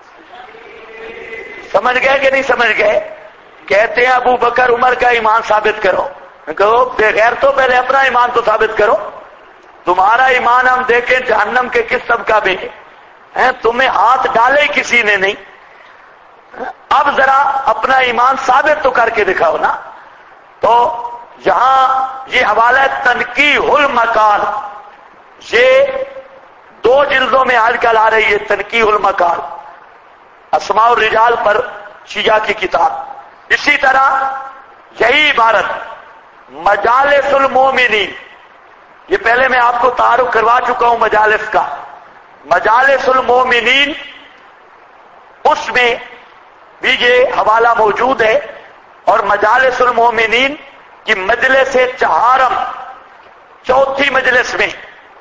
سمجھ گئے کہ نہیں سمجھ گئے؟ کہتے ہیں ابو بکر عمر کا ایمان ثابت کرو. کہو بغیر تو پہلے اپنا ایمان تو ثابت کرو. تمہارا ایمان ہم دیکھیں جہنم کے کس طبقہ میں ہے. تمہیں ہاتھ ڈالے کسی نے نہیں. اب ذرا اپنا ایمان ثابت تو کر کے دکھاؤ نا. تو یہاں یہ حوالہ تنقیح المقال، یہ 2 جلدوں میں آج کل آ رہی ہے تنقیح المقال، اسماء الرجال پر شیعہ کی کتاب. اسی طرح یہی عبارت مجالس المومنین، یہ پہلے میں آپ کو تعارف کروا چکا ہوں مجالس کا. مجالس المومنین اس میں بھی یہ حوالہ موجود ہے. اور مجالس المومنین کی مجلس چہارم، چوتھی مجلس میں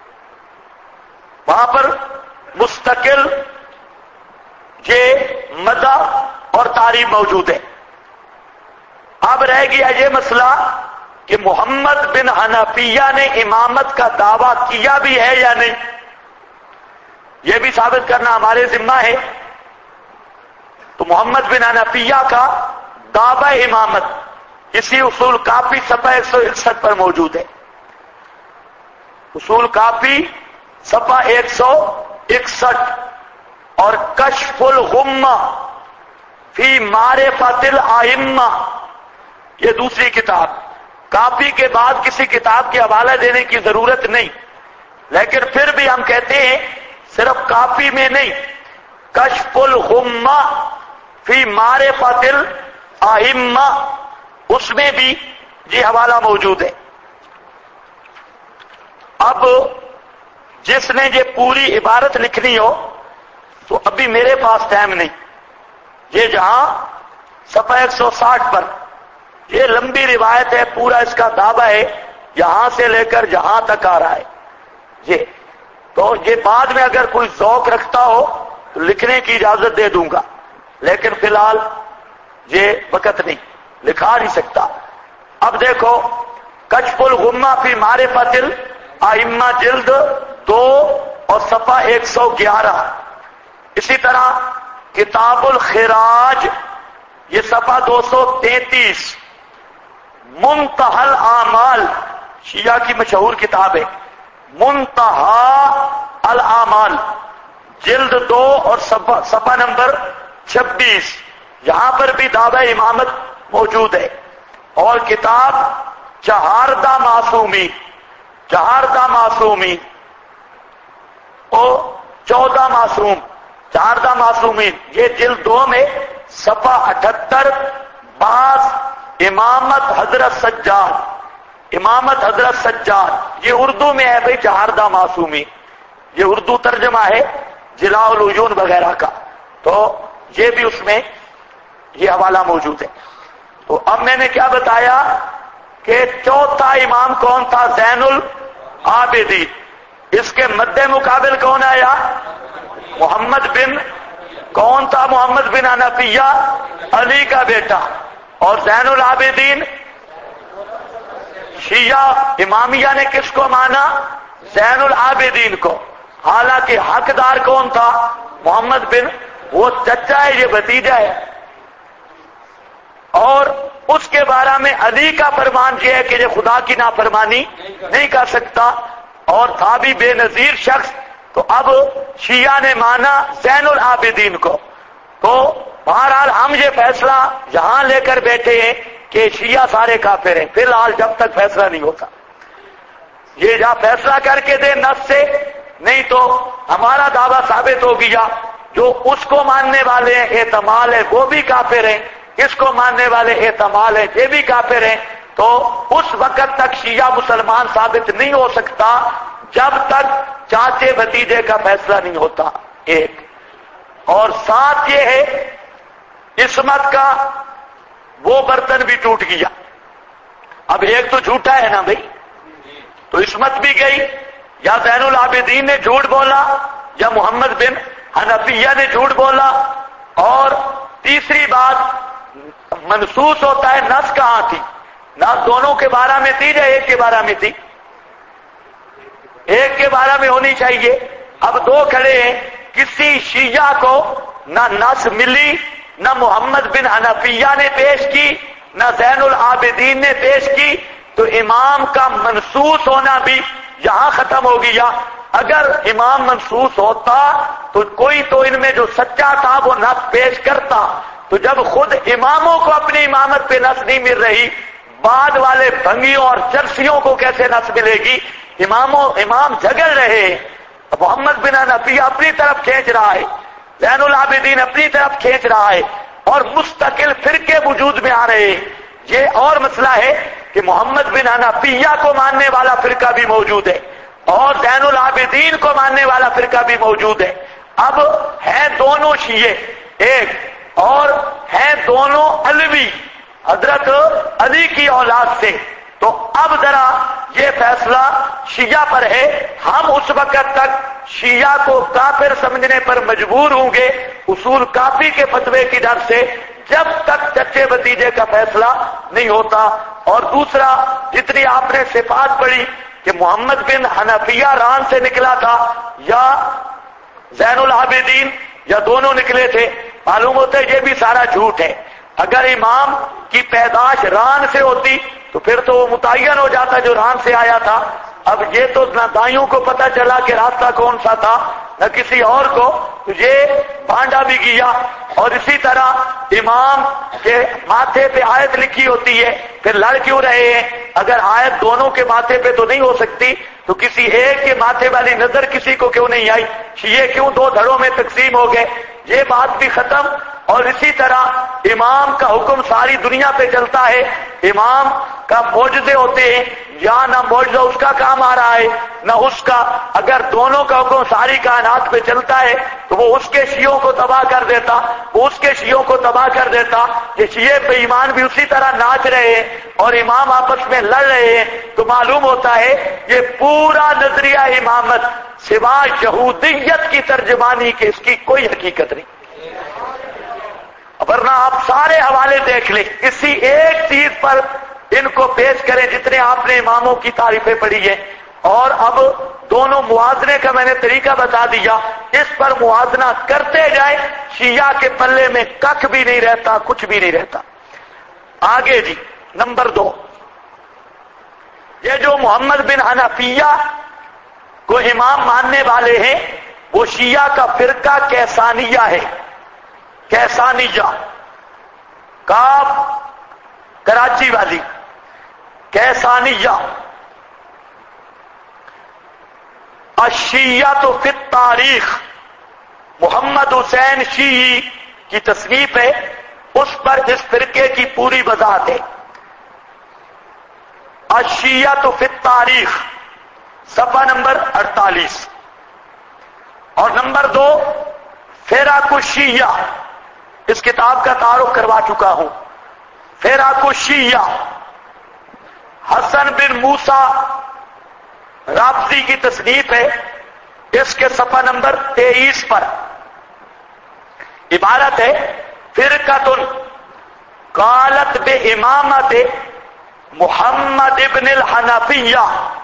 وہاں پر مستقل یہ مدح اور تعریف موجود ہے. اب رہ گیا یہ مسئلہ کہ محمد بن حنفیہ نے امامت کا دعویٰ کیا بھی ہے یا نہیں. یہ بھی ثابت کرنا ہمارے ذمہ ہے. تو محمد بن حنفیہ کا دعویٰ امامت اسی اصول کافی صفحہ 161 پر موجود ہے. اصول کافی صفحہ 161 اور کشف الغمہ فی معرفت الائمہ یہ دوسری کتاب. کافی کے بعد کسی کتاب کے حوالہ دینے کی ضرورت نہیں، لیکن پھر بھی ہم کہتے ہیں صرف کافی میں نہیں، کشف الغمہ فی معرفت الائمہ اس میں بھی یہ حوالہ موجود ہے. اب جس نے یہ پوری عبارت لکھنی ہو تو ابھی میرے پاس ٹائم نہیں. یہ جہاں صفحہ 160 پر یہ لمبی روایت ہے، پورا اس کا دعویٰ ہے یہاں سے لے کر جہاں تک آ رہا ہے. یہ تو یہ بعد میں اگر کوئی ذوق رکھتا ہو تو لکھنے کی اجازت دے دوں گا، لیکن فی الحال یہ وقت نہیں، لکھا نہیں سکتا. اب دیکھو کشف الغمہ فی معرفت الائمہ جلد 2 اور صفحہ 111. اسی طرح کتاب الخراج یہ صفحہ 233. منتہی الاعمال شیعہ کی مشہور کتاب ہے، منتہی الاعمال جلد 2 اور صفحہ نمبر 26. یہاں پر بھی دعوی امامت موجود ہے. اور کتاب چہاردہ معصومی، چہاردہ معصومی او 14 معصوم، چہاردہ معصومین یہ جلد 2 میں صفحہ 78. بعض امامت حضرت سجاد، امامت حضرت سجاد یہ اردو میں ہے بھائی چہاردہ معصومی، یہ اردو ترجمہ ہے جلاء العیون وغیرہ کا. تو یہ بھی اس میں یہ حوالہ موجود ہے. تو اب میں نے کیا بتایا کہ چوتھا امام کون تھا؟ زین العابدین. اس کے مد مقابل کون آیا؟ محمد بن، کون تھا محمد بن حنفیہ؟ علی کا بیٹا. اور زین العابدین شیعہ امامیہ نے کس کو مانا؟ زین العابدین کو. حالانکہ حقدار کون تھا؟ محمد بن، وہ چچا ہے، یہ بھتیجا ہے. اور اس کے بارے میں علی کا فرمان یہ ہے کہ یہ خدا کی نافرمانی نہیں کر سکتا اور تھا بھی بے نظیر شخص. تو اب شیعہ نے مانا زین العابدین کو. تو بہرحال ہم یہ فیصلہ یہاں لے کر بیٹھے ہیں کہ شیعہ سارے کافر ہیں، فی الحال جب تک فیصلہ نہیں ہوتا، یہ جہاں فیصلہ کر کے دے نص سے، نہیں تو ہمارا دعویٰ ثابت ہو گیا جو اس کو ماننے والے ہیں احتمال ہے وہ بھی کافر ہیں، اس کو ماننے والے احتمال ہے یہ بھی کافر ہیں، تو اس وقت تک شیعہ مسلمان ثابت نہیں ہو سکتا جب تک چاچے بھتیجے کا فیصلہ نہیں ہوتا، ایک۔ اور ساتھ یہ ہے عصمت کا وہ برتن بھی ٹوٹ گیا، اب ایک تو جھوٹا ہے نا بھائی، تو عصمت بھی گئی، یا زین العابدین نے جھوٹ بولا یا محمد بن حنفیہ نے جھوٹ بولا، اور تیسری بات منسوس ہوتا ہے نص کہاں تھی، نص دونوں کے بارے میں تھی یا ایک کے بارے میں تھی؟ ایک کے بارے میں ہونی چاہیے، اب دو کھڑے ہیں، کسی شیعہ کو نہ نص ملی، نہ محمد بن حنفیہ نے پیش کی، نہ زین العابدین نے پیش کی، تو امام کا منسوس ہونا بھی یہاں ختم ہو گیا۔ اگر امام منسوس ہوتا تو کوئی تو ان میں جو سچا تھا وہ نص پیش کرتا، تو جب خود اماموں کو اپنی امامت پہ نص نہیں مل رہی، بعد والے بھنگیوں اور چرسیوں کو کیسے نص ملے گی؟ امام جھگڑ رہے ہیں، محمد بن حنفیہ اپنی طرف کھینچ رہا ہے، زین العابدین اپنی طرف کھینچ رہا ہے، اور مستقل فرقے وجود میں آ رہے ہیں۔ یہ اور مسئلہ ہے کہ محمد بن حنفیہ کو ماننے والا فرقہ بھی موجود ہے اور زین العابدین کو ماننے والا فرقہ بھی موجود ہے۔ اب ہیں دونوں شیعہ ایک، اور ہیں دونوں علوی حضرت علی کی اولاد سے، تو اب ذرا یہ فیصلہ شیعہ پر ہے، ہم اس وقت تک شیعہ کو کافر سمجھنے پر مجبور ہوں گے اصول کافی کے فتوے کی ڈر سے، جب تک چچے بھتیجے کا فیصلہ نہیں ہوتا۔ اور دوسرا، جتنی آپ نے صفات پڑھی کہ محمد بن حنفیہ ران سے نکلا تھا یا زین العابدین یا دونوں نکلے تھے، معلوم ہوتا ہے یہ بھی سارا جھوٹ ہے۔ اگر امام کی پیدائش ران سے ہوتی تو پھر تو وہ متعین ہو جاتا جو ران سے آیا تھا۔ اب یہ تو نہ دائیوں کو پتہ چلا کہ راستہ کون سا تھا نہ کسی اور کو، تو یہ بانڈا بھی گیا۔ اور اسی طرح امام کے ماتھے پہ آیت لکھی ہوتی ہے، پھر لڑ کیوں رہے ہیں؟ اگر آیت دونوں کے ماتھے پہ تو نہیں ہو سکتی تو کسی ایک کے ماتھے والی نظر کسی کو کیوں نہیں آئی؟ شیعہ کیوں دو دھڑوں میں تقسیم ہو گئے؟ یہ بات بھی ختم۔ اور اسی طرح امام کا حکم ساری دنیا پہ چلتا ہے، امام کا معجزے ہوتے ہیں، یا نہ معجزہ اس کا کام آ رہا ہے نہ اس کا۔ اگر دونوں کا حکم ساری کائنات پہ چلتا ہے تو وہ اس کے شیعوں کو تباہ کر دیتا، وہ اس کے شیعوں کو تباہ کر دیتا۔ یہ شیعہ بے ایمان بھی اسی طرح ناچ رہے ہیں اور امام آپس میں لڑ رہے ہیں، تو معلوم ہوتا ہے یہ پورا نظریہ امامت سوا یہودیت کی ترجمانی کے اس کی کوئی حقیقت نہیں۔ ورنہ آپ سارے حوالے دیکھ لیں، اسی ایک چیز پر ان کو پیش کریں جتنے آپ نے اماموں کی تعریفیں پڑھی ہیں، اور اب دونوں موازنے کا میں نے طریقہ بتا دیا، اس پر موازنہ کرتے جائیں، شیعہ کے پلے میں ککھ بھی نہیں رہتا، کچھ بھی نہیں رہتا۔ آگے جی، نمبر 2، یہ جو محمد بن حنفیہ کو امام ماننے والے ہیں وہ شیعہ کا فرقہ کیسانیہ ہے۔ کیسانیہ، کاف کراچی والی کیسانیہ، الشیعہ فی التاریخ، محمد حسین شیعی کی تصنیف ہے، اس پر اس فرقے کی پوری وضاحت ہے۔ الشیعہ فی التاریخ، صفحہ نمبر 48۔ اور نمبر 2، فرق الشیعہ، اس کتاب کا تعارف کروا چکا ہوں۔ فرق الشیعہ، حسن بن موسیٰ رابضی کی تصنیف ہے، اس کے صفحہ نمبر 23 پر عبارت ہے، فرقۃ قالت بامامت محمد ابن الحنفیہ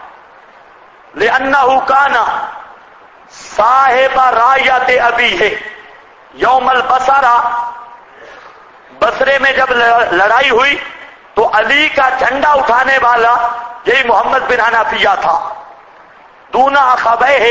لأنہ کان صاحب رایت ابیہ یوم البصرہ، بصرے میں جب لڑائی ہوئی تو علی کا جھنڈا اٹھانے والا یہی محمد بن حنفیہ تھا۔ دون اخویہ،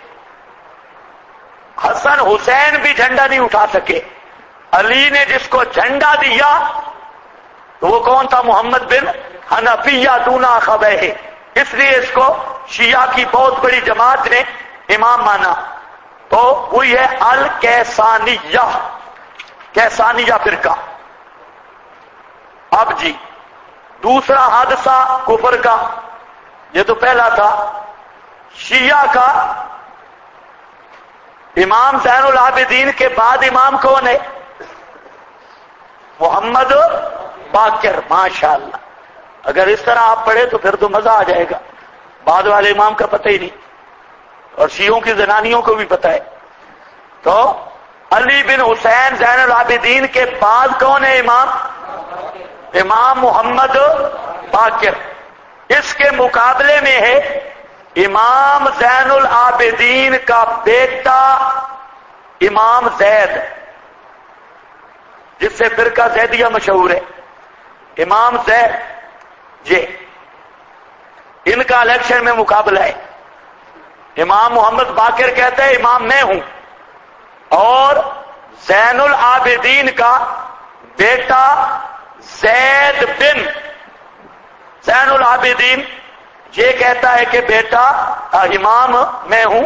حسن حسین بھی جھنڈا نہیں اٹھا سکے، علی نے جس کو جھنڈا دیا تو وہ کون تھا؟ محمد بن حنفیہ دونا خبہ، اس لیے اس کو شیعہ کی بہت بڑی جماعت نے امام مانا. تو وہی ہے الکیسانیہ، کیسانیہ فرقہ. اب جی دوسرا حادثہ کفر کا، یہ تو پہلا تھا. شیعہ کا امام زین العابدین کے بعد امام کون ہے؟ محمد باقر. ماشاءاللہ، اگر اس طرح آپ پڑھے تو پھر تو مزہ آ جائے گا. بعد والے امام کا پتہ ہی نہیں، اور شیعوں کی زنانیوں کو بھی پتہ ہے. تو علی بن حسین زین العابدین کے بعد کون ہے امام؟ امام محمد باقر. اس کے مقابلے میں ہے امام زین العابدین کا بیٹا امام زید، جس سے فرقہ زیدیہ مشہور ہے. امام زید جی، ان کا الیکشن میں مقابلہ ہے. امام محمد باقر کہتے ہیں امام میں ہوں، اور زین العابدین کا بیٹا زید بن زین العابدین یہ کہتا ہے کہ بیٹا امام میں ہوں.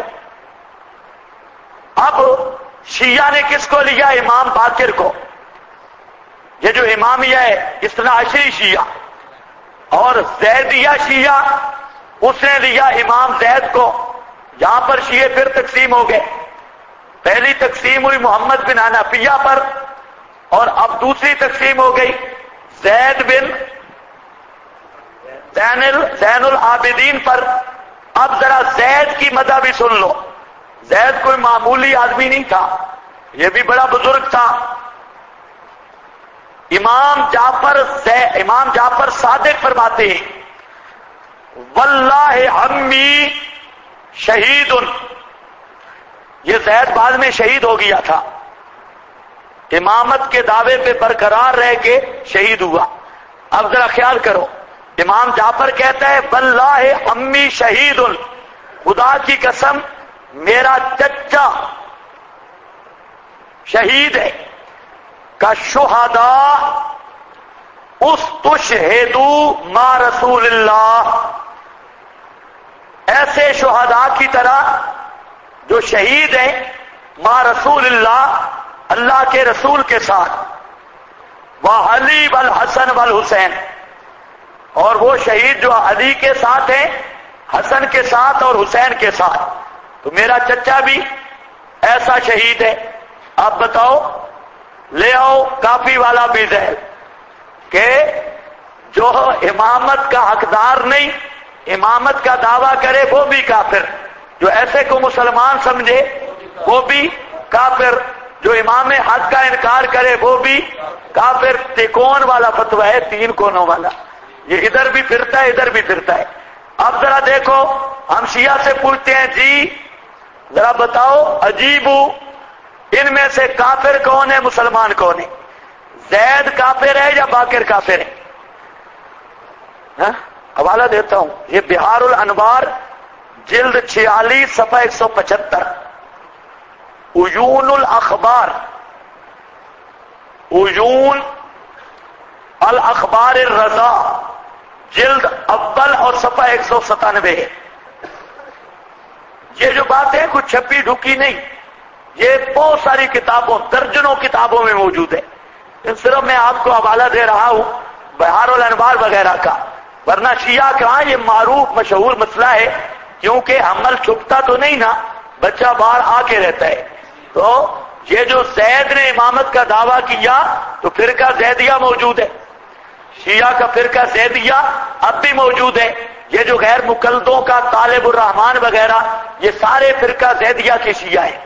اب شیعہ نے کس کو لیا؟ امام باقر کو. یہ جو امامیہ ہے اثنا عشری شیعہ، اور زیدیہ شیعہ اس نے لیا امام زید کو. یہاں پر شیعہ پھر تقسیم ہو گئے. پہلی تقسیم ہوئی محمد بن حنفیہ پر، اور اب دوسری تقسیم ہو گئی زید بن زین العابدین پر. اب ذرا زید کی مدح بھی سن لو. زید کوئی معمولی آدمی نہیں تھا، یہ بھی بڑا بزرگ تھا. امام جعفر صادق فرماتے ہیں واللہ عمی شہید. یہ زید بعد میں شہید ہو گیا تھا، امامت کے دعوے پہ برقرار رہ کے شہید ہوا. اب ذرا خیال کرو، امام جعفر کہتا ہے واللہ امی شہید، خدا کی قسم میرا چچا شہید ہے. کا شہداء استشہدوا مع رسول اللہ، ایسے شہداء کی طرح جو شہید ہیں مع رسول اللہ، اللہ کے رسول کے ساتھ. وعلی والحسن والحسین، اور وہ شہید جو علی کے ساتھ ہیں، حسن کے ساتھ اور حسین کے ساتھ. تو میرا چچا بھی ایسا شہید ہے. آپ بتاؤ، لے آؤ کافی والا بھی ذہن کہ جو امامت کا حقدار نہیں، امامت کا دعویٰ کرے وہ بھی کافر، جو ایسے کو مسلمان سمجھے وہ بھی کافر، جو امام حق کا انکار کرے وہ بھی کافر. تکون والا فتویٰ ہے، تین کونوں والا. یہ ادھر بھی پھرتا ہے ادھر بھی پھرتا ہے. اب ذرا دیکھو، ہم شیعہ سے پوچھتے ہیں جی ذرا بتاؤ عجیب، ان میں سے کافر کون ہے مسلمان کون ہے؟ زید کافر ہے یا باقر کافر ہے؟ حوالہ دیتا ہوں، یہ بہار الانوار جلد 46 صفحہ 175، عیون الاخبار، عیون الاخبار الرضا جلد اول اور صفحہ 197 ہے. یہ جو بات ہے کچھ چھپی ڈھکی نہیں، یہ بہت ساری کتابوں، درجنوں کتابوں میں موجود ہے. صرف میں آپ کو حوالہ دے رہا ہوں بہار الانوار وغیرہ کا، ورنہ شیعہ کہاں یہ معروف مشہور مسئلہ ہے، کیونکہ حمل چھپتا تو نہیں نا، بچہ باہر آ کے رہتا ہے. تو یہ جو زید نے امامت کا دعویٰ کیا تو فرقہ زیدیہ موجود ہے، شیعہ کا فرقہ زیدیہ اب بھی موجود ہے. یہ جو غیر مقلدوں کا طالب الرحمان وغیرہ، یہ سارے فرقہ زیدیہ کے شیعہ ہیں.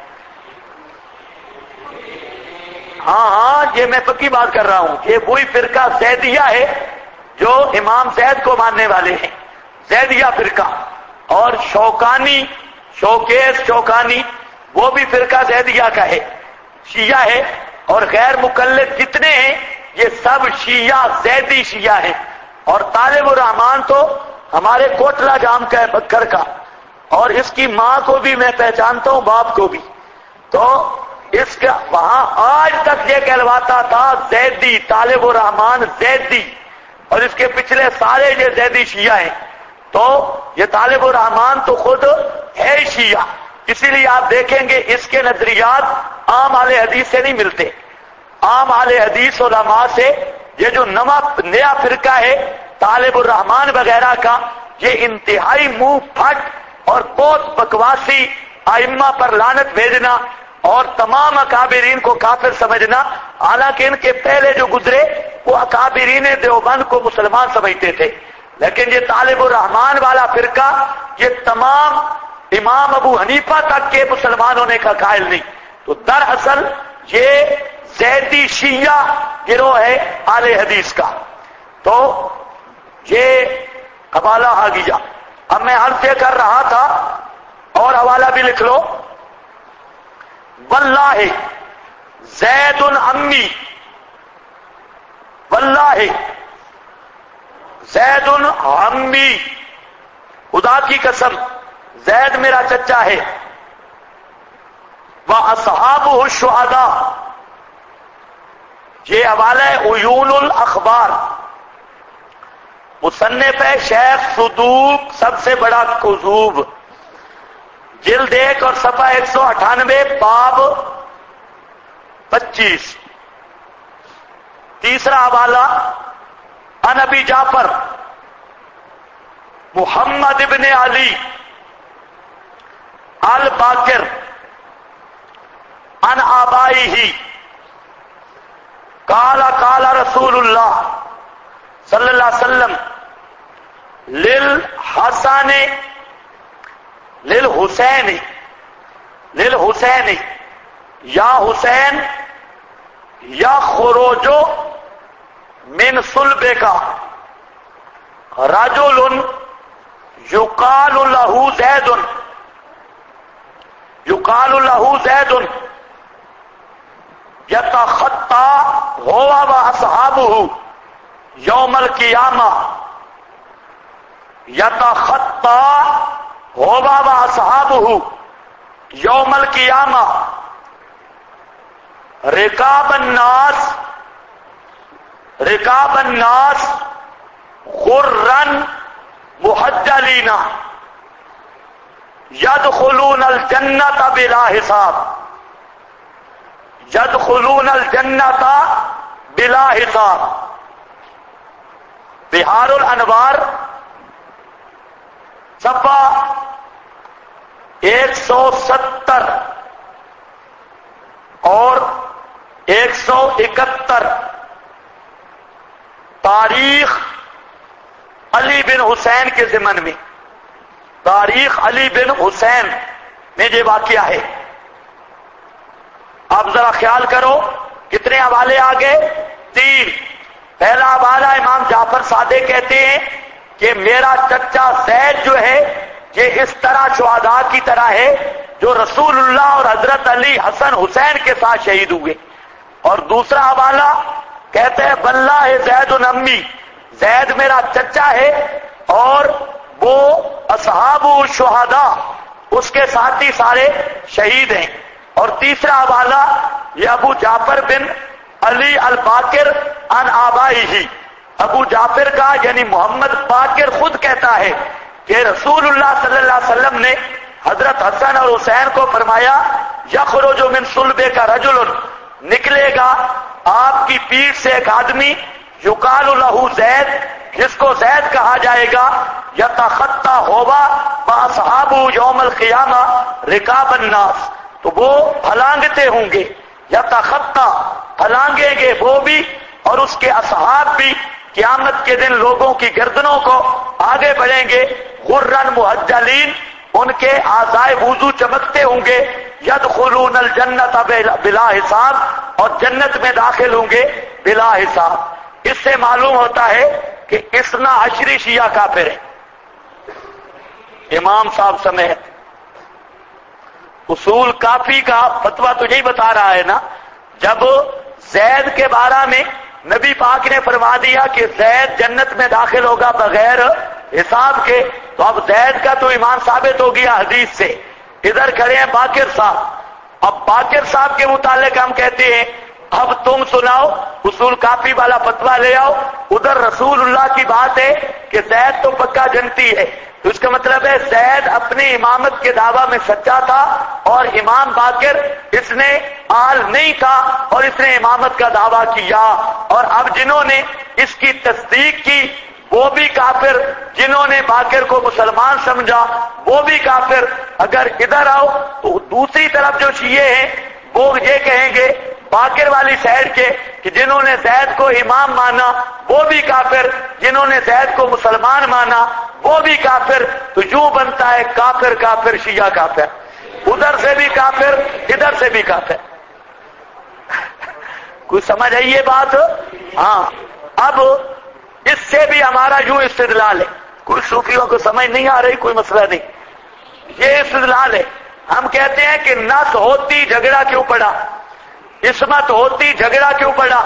ہاں یہ میں پکی بات کر رہا ہوں، یہ وہی فرقہ زیدیہ ہے جو امام زید کو ماننے والے ہیں، زیدیہ فرقہ. اور شوکیس شوکانی وہ بھی فرقہ زیدیہ کا ہے، شیعہ ہے. اور غیر مقلد جتنے ہیں یہ سب شیعہ زیدی شیعہ ہیں. اور طالب الرحمان تو ہمارے کوٹلہ جام کا ہے، بکر کا، اور اس کی ماں کو بھی میں پہچانتا ہوں، باپ کو بھی. تو اس کا وہاں آج تک یہ کہلواتا تھا زیدی، طالب الرحمان زیدی، اور اس کے پچھلے سارے یہ زیدی شیعہ ہیں. تو یہ طالب الرحمان تو خود ہے شیعہ، اسی لیے آپ دیکھیں گے اس کے نظریات عام اہل حدیث سے نہیں ملتے. عام اہل حدیث علماء سے یہ جو نیا فرقہ ہے طالب الرحمان وغیرہ کا، یہ انتہائی منہ پھٹ اور بہت بکواسی، ائمہ پر لعنت بھیجنا اور تمام اکابرین کو کافر سمجھنا. حالانکہ ان کے پہلے جو گزرے وہ اکابرین دیوبند کو مسلمان سمجھتے تھے، لیکن یہ طالب الرحمان والا فرقہ یہ تمام امام ابو حنیفہ تک کے مسلمان ہونے کا قائل نہیں. تو دراصل یہ زیدی شیعہ گروہ ہے اہل حدیث کا. تو یہ حوالہ آ گیا. اب میں عرض یہ کر رہا تھا اور حوالہ بھی لکھ لو. واللہ زید امی، واللہ زید امی، خدا کی قسم زید میرا چچا ہے. وَأَصْحَابُهُ الشُّهَدَاءُ، یہ حوالہ ہے عیون الاخبار، مصنف ہے شیخ صدوق سب سے بڑا کذوب، جلد 1 اور صفحہ 198 باب 25. تیسرا حوالہ عن ابی جعفر محمد ابن علی الباقر عن آبائہ قال قال رسول اللہ صلی اللہ علیہ وسلم للحسن للحسین یا حسین یا خروجو من صلبے کا رجل یقال له زید، یقال له زید یتخطى هو واصحابه یوم القیامہ، یتخطى هو واصحابه یوم القیامہ رکاب الناس غرن محجلین یدخلون الجنت بلا حساب، یدخلون الجنت بلا حساب. بہار الانوار صفحہ 170 اور 171. تاریخ علی بن حسین کے ضمن میں، تاریخ علی بن حسین میں یہ واقعہ ہے. آپ ذرا خیال کرو کتنے حوالے آگے؟ 3. پہلا حوالہ امام جعفر صادق کہتے ہیں کہ میرا چچا زید جو ہے یہ اس طرح شہداء کی طرح ہے جو رسول اللہ اور حضرت علی حسن حسین کے ساتھ شہید ہوئے. اور دوسرا حوالہ کہتے ہیں واللہ زید امی، زید میرا چچا ہے اور وہ اصحاب الشہداء اس کے ساتھی سارے شہید ہیں. اور تیسرا حوالہ یہ ابو جعفر بن علی الباقر عن آبائہ، ابو جعفر کا یعنی محمد باقر خود کہتا ہے کہ رسول اللہ صلی اللہ علیہ وسلم نے حضرت حسن اور حسین کو فرمایا یخرج من صلبے کا رجل، نکلے گا آپ کی پیٹھ سے ایک آدمی یقال له زید، جس کو زید کہا جائے گا، یتخطى ہوا واصحابہ یوم القیامہ رکاب الناس، تو وہ پھلانگتے ہوں گے، یتخطى پھلانگیں گے وہ بھی اور اس کے اصحاب بھی قیامت کے دن لوگوں کی گردنوں کو آگے بڑھیں گے. غرن محجلین، ان کے اعضائے وضو چمکتے ہوں گے. یدخلون الجنت بلا حساب، اور جنت میں داخل ہوں گے بلا حساب. اس سے معلوم ہوتا ہے کہ اثنا عشری شیعہ کافر ہیں، امام صاحب سمیت. اصول کافی کا فتویٰ تو یہی بتا رہا ہے نا، جب زید کے بارے میں نبی پاک نے فرما دیا کہ زید جنت میں داخل ہوگا بغیر حساب کے، تو اب زید کا تو ایمان ثابت ہو گیا حدیث سے. ادھر کھڑے ہیں باقر صاحب، اب باقر صاحب کے متعلق ہم کہتے ہیں اب تم سناؤ، اصول کافی والا فتویٰ لے آؤ، ادھر رسول اللہ کی بات ہے کہ زید تو پکا جنتی ہے، تو اس کا مطلب ہے زید اپنی امامت کے دعویٰ میں سچا تھا اور امام باقر اس نے آل نہیں تھا اور اس نے امامت کا دعویٰ کیا، اور اب جنہوں نے اس کی تصدیق کی وہ بھی کافر، جنہوں نے باقر کو مسلمان سمجھا وہ بھی کافر۔ اگر ادھر آؤ تو دوسری طرف جو شیعہ ہیں وہ یہ کہیں گے باقر والی سائڈ کے کہ جنہوں نے زید کو امام مانا وہ بھی کافر، جنہوں نے زید کو مسلمان مانا وہ بھی کافر، تو یوں بنتا ہے کافر کافر شیعہ کافر، ادھر سے بھی کافر ادھر سے بھی کافر۔ کوئی سمجھ آئی یہ بات؟ ہاں، اب اس سے بھی ہمارا یوں استدلال ہے، کوئی صوفیوں کو سمجھ نہیں آ رہی کوئی مسئلہ نہیں، یہ استدلال ہے۔ ہم کہتے ہیں کہ نس ہوتی جھگڑا کیوں پڑا، عصمت ہوتی جھگڑا کیوں پڑا؟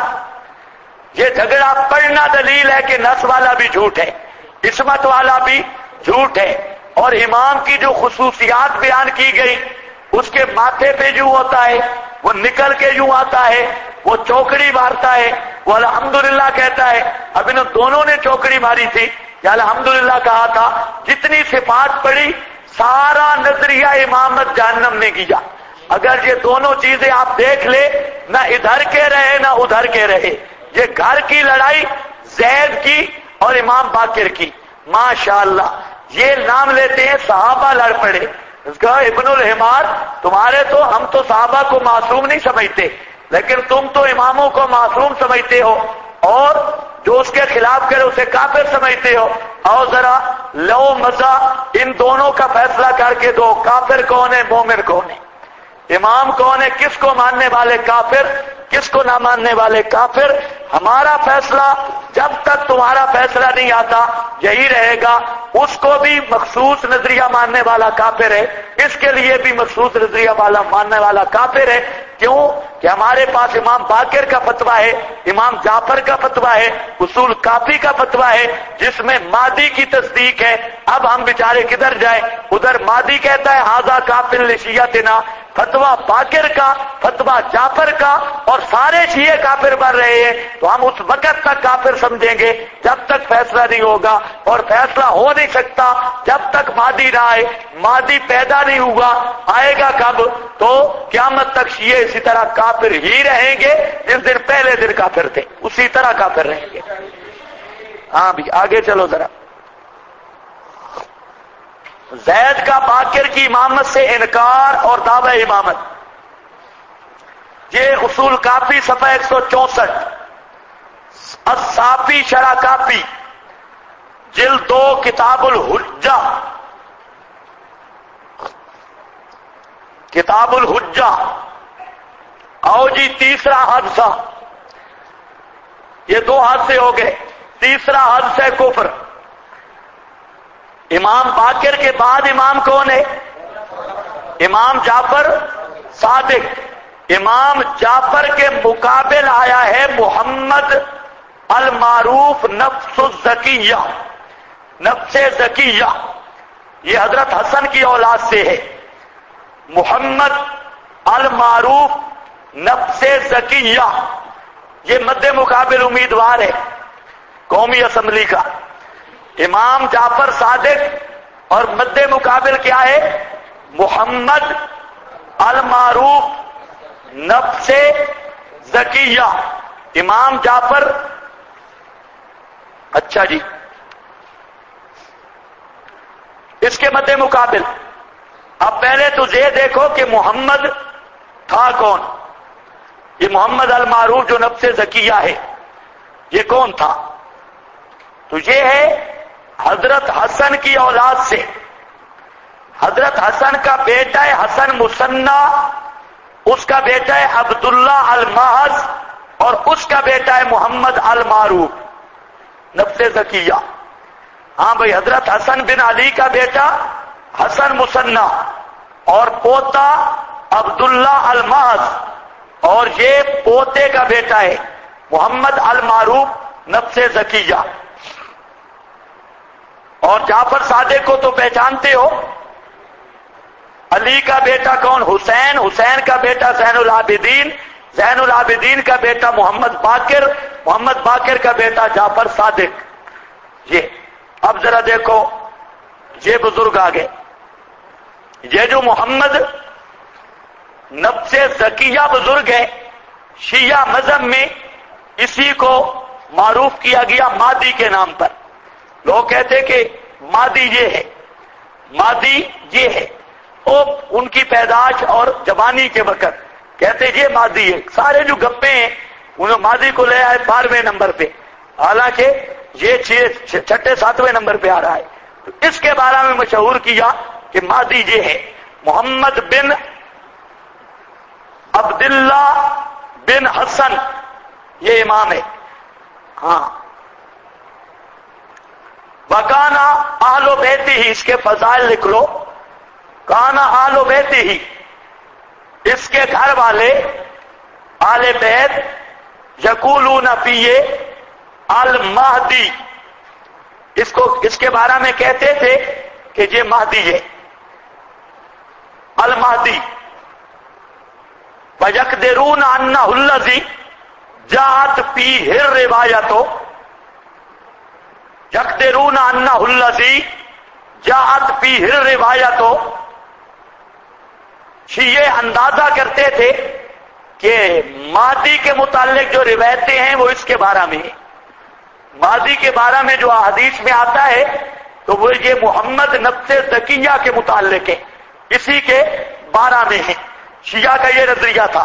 یہ جھگڑا پڑنا دلیل ہے کہ نس والا بھی جھوٹ ہے، عصمت والا بھی جھوٹ ہے، اور امام کی جو خصوصیات بیان کی گئی، اس کے ماتھے پہ جو ہوتا ہے وہ نکل کے یوں آتا ہے، وہ چوکڑی مارتا ہے، وہ الحمدللہ کہتا ہے۔ اب انہوں دونوں نے چوکڑی ماری تھی یا الحمدللہ کہا تھا، جتنی صفات پڑی سارا نظریہ امامت جہنم نے کیا۔ اگر یہ دونوں چیزیں آپ دیکھ لے، نہ ادھر کے رہے نہ ادھر کے رہے، یہ گھر کی لڑائی زید کی اور امام باقر کی، ماشاءاللہ یہ نام لیتے ہیں صحابہ لڑ پڑے، اس کا ابن الحمار، تمہارے تو ہم تو صحابہ کو معصوم نہیں سمجھتے، لیکن تم تو اماموں کو معصوم سمجھتے ہو، اور جو اس کے خلاف کرے اسے کافر سمجھتے ہو۔ اور ذرا لو مزہ ان دونوں کا فیصلہ کر کے دو، کافر کون ہے مومن کون ہے، امام کون ہے، کس کو ماننے والے کافر کس کو نہ ماننے والے کافر۔ ہمارا فیصلہ جب تک تمہارا فیصلہ نہیں آتا یہی رہے گا، اس کو بھی مخصوص نظریہ ماننے والا کافر ہے، اس کے لیے بھی مخصوص نظریہ والا ماننے والا کافر ہے۔ کیوں کہ ہمارے پاس امام باقر کا فتویٰ ہے، امام جعفر کا فتویٰ ہے، اصول کافی کا فتویٰ ہے جس میں مادی کی تصدیق ہے۔ اب ہم بیچارے کدھر جائیں؟ ادھر مادی کہتا ہے ھذا کافر لشیعتنا، فتویٰ باقر کا، فتویٰ جعفر کا، اور سارے شیعہ کافر بن رہے ہیں، تو ہم اس وقت تک کافر سمجھیں گے جب تک فیصلہ نہیں ہوگا، اور فیصلہ ہو نہیں سکتا جب تک مادی نہ آئے، مادی پیدا نہیں ہوا، آئے گا کب؟ تو قیامت تک شیعہ اسی طرح کافر ہی رہیں گے جس دن پہلے دن کافر تھے، اسی طرح کافر رہیں گے۔ ہاں بھی آگے چلو ذرا۔ زید کا باقر کی امامت سے انکار اور دعوی امامت، یہ اصول کافی صفحہ 164، الصافی شرح کافی جلد 2 کتاب الحجہ، کتاب الحجہ۔ آؤ جی تیسرا حادثہ، یہ 2 حادثے ہو گئے، تیسرا حادثہ کفر۔ امام باقر کے بعد امام کون ہے؟ امام جعفر صادق۔ امام جعفر کے مقابل آیا ہے محمد المعروف نفس الزکیہ، نفس زکیہ، یہ حضرت حسن کی اولاد سے ہے۔ محمد المعروف نفس زکیہ، یہ مد مقابل امیدوار ہے قومی اسمبلی کا۔ امام جعفر صادق اور مد مقابل کیا ہے؟ محمد المعروف نفس زکیہ، امام جعفر۔ اچھا جی، اس کے مد مقابل اب پہلے تو یہ دیکھو کہ محمد تھا کون؟ یہ محمد المعروف جو نفس زکیہ ہے یہ کون تھا؟ تو یہ ہے حضرت حسن کی اولاد سے، حضرت حسن کا بیٹا ہے حسن مثنی، اس کا بیٹا ہے عبداللہ المحض، اور اس کا بیٹا ہے محمد المعروف نفس زکیہ۔ ہاں بھائی، حضرت حسن بن علی کا بیٹا حسن مثنی اور پوتا عبداللہ المحض، اور یہ پوتے کا بیٹا ہے محمد المعروف نفس زکیہ۔ اور جعفر صادق کو تو پہچانتے ہو، علی کا بیٹا کون؟ حسین، حسین کا بیٹا زین العابدین، زین العابدین کا بیٹا محمد باقر، محمد باقر کا بیٹا جعفر صادق۔ یہ اب ذرا دیکھو یہ بزرگ آگے، یہ جو محمد نفس زکیہ بزرگ ہے، شیعہ مذہب میں اسی کو معروف کیا گیا مادی کے نام پر۔ لوگ کہتے کہ مادی یہ ہے، مادی یہ ہے، اور ان کی پیدائش اور جوانی کے وقت کہتے یہ مادی ہے۔ سارے جو گپے ہیں انہوں مادی کو لے آئے 12ویں نمبر پہ، حالانکہ یہ 6 7ویں نمبر پہ آ رہا ہے۔ تو اس کے بارے میں مشہور کیا کہ مادی یہ ہے محمد بن عبداللہ بن حسن، یہ امام ہے۔ ہاں، وکانا اہل بیت ہی، اس کے فضائل لکھ لو، کانا اہل بیت ہی، اس کے گھر والے اہل بیت یقولون فیہ المہدی، اس کے بارے میں کہتے تھے کہ یہ مہدی ہے، المہدی۔ وَيَقْدِرُونَ أَنَّهُ الَّذِي جَاءَتْ فِيهِ الرِّوَایَةُ، یقدرون انہ الذی جاءت فیہ الروایۃ، شیعہ اندازہ کرتے تھے کہ مادی کے متعلق جو روایتیں ہیں وہ اس کے بارے میں، مادی کے بارے میں جو احادیث میں آتا ہے تو وہ یہ محمد نفس زکیہ کے متعلق ہے، اسی کے بارے میں ہے۔ شیعہ کا یہ نظریہ تھا۔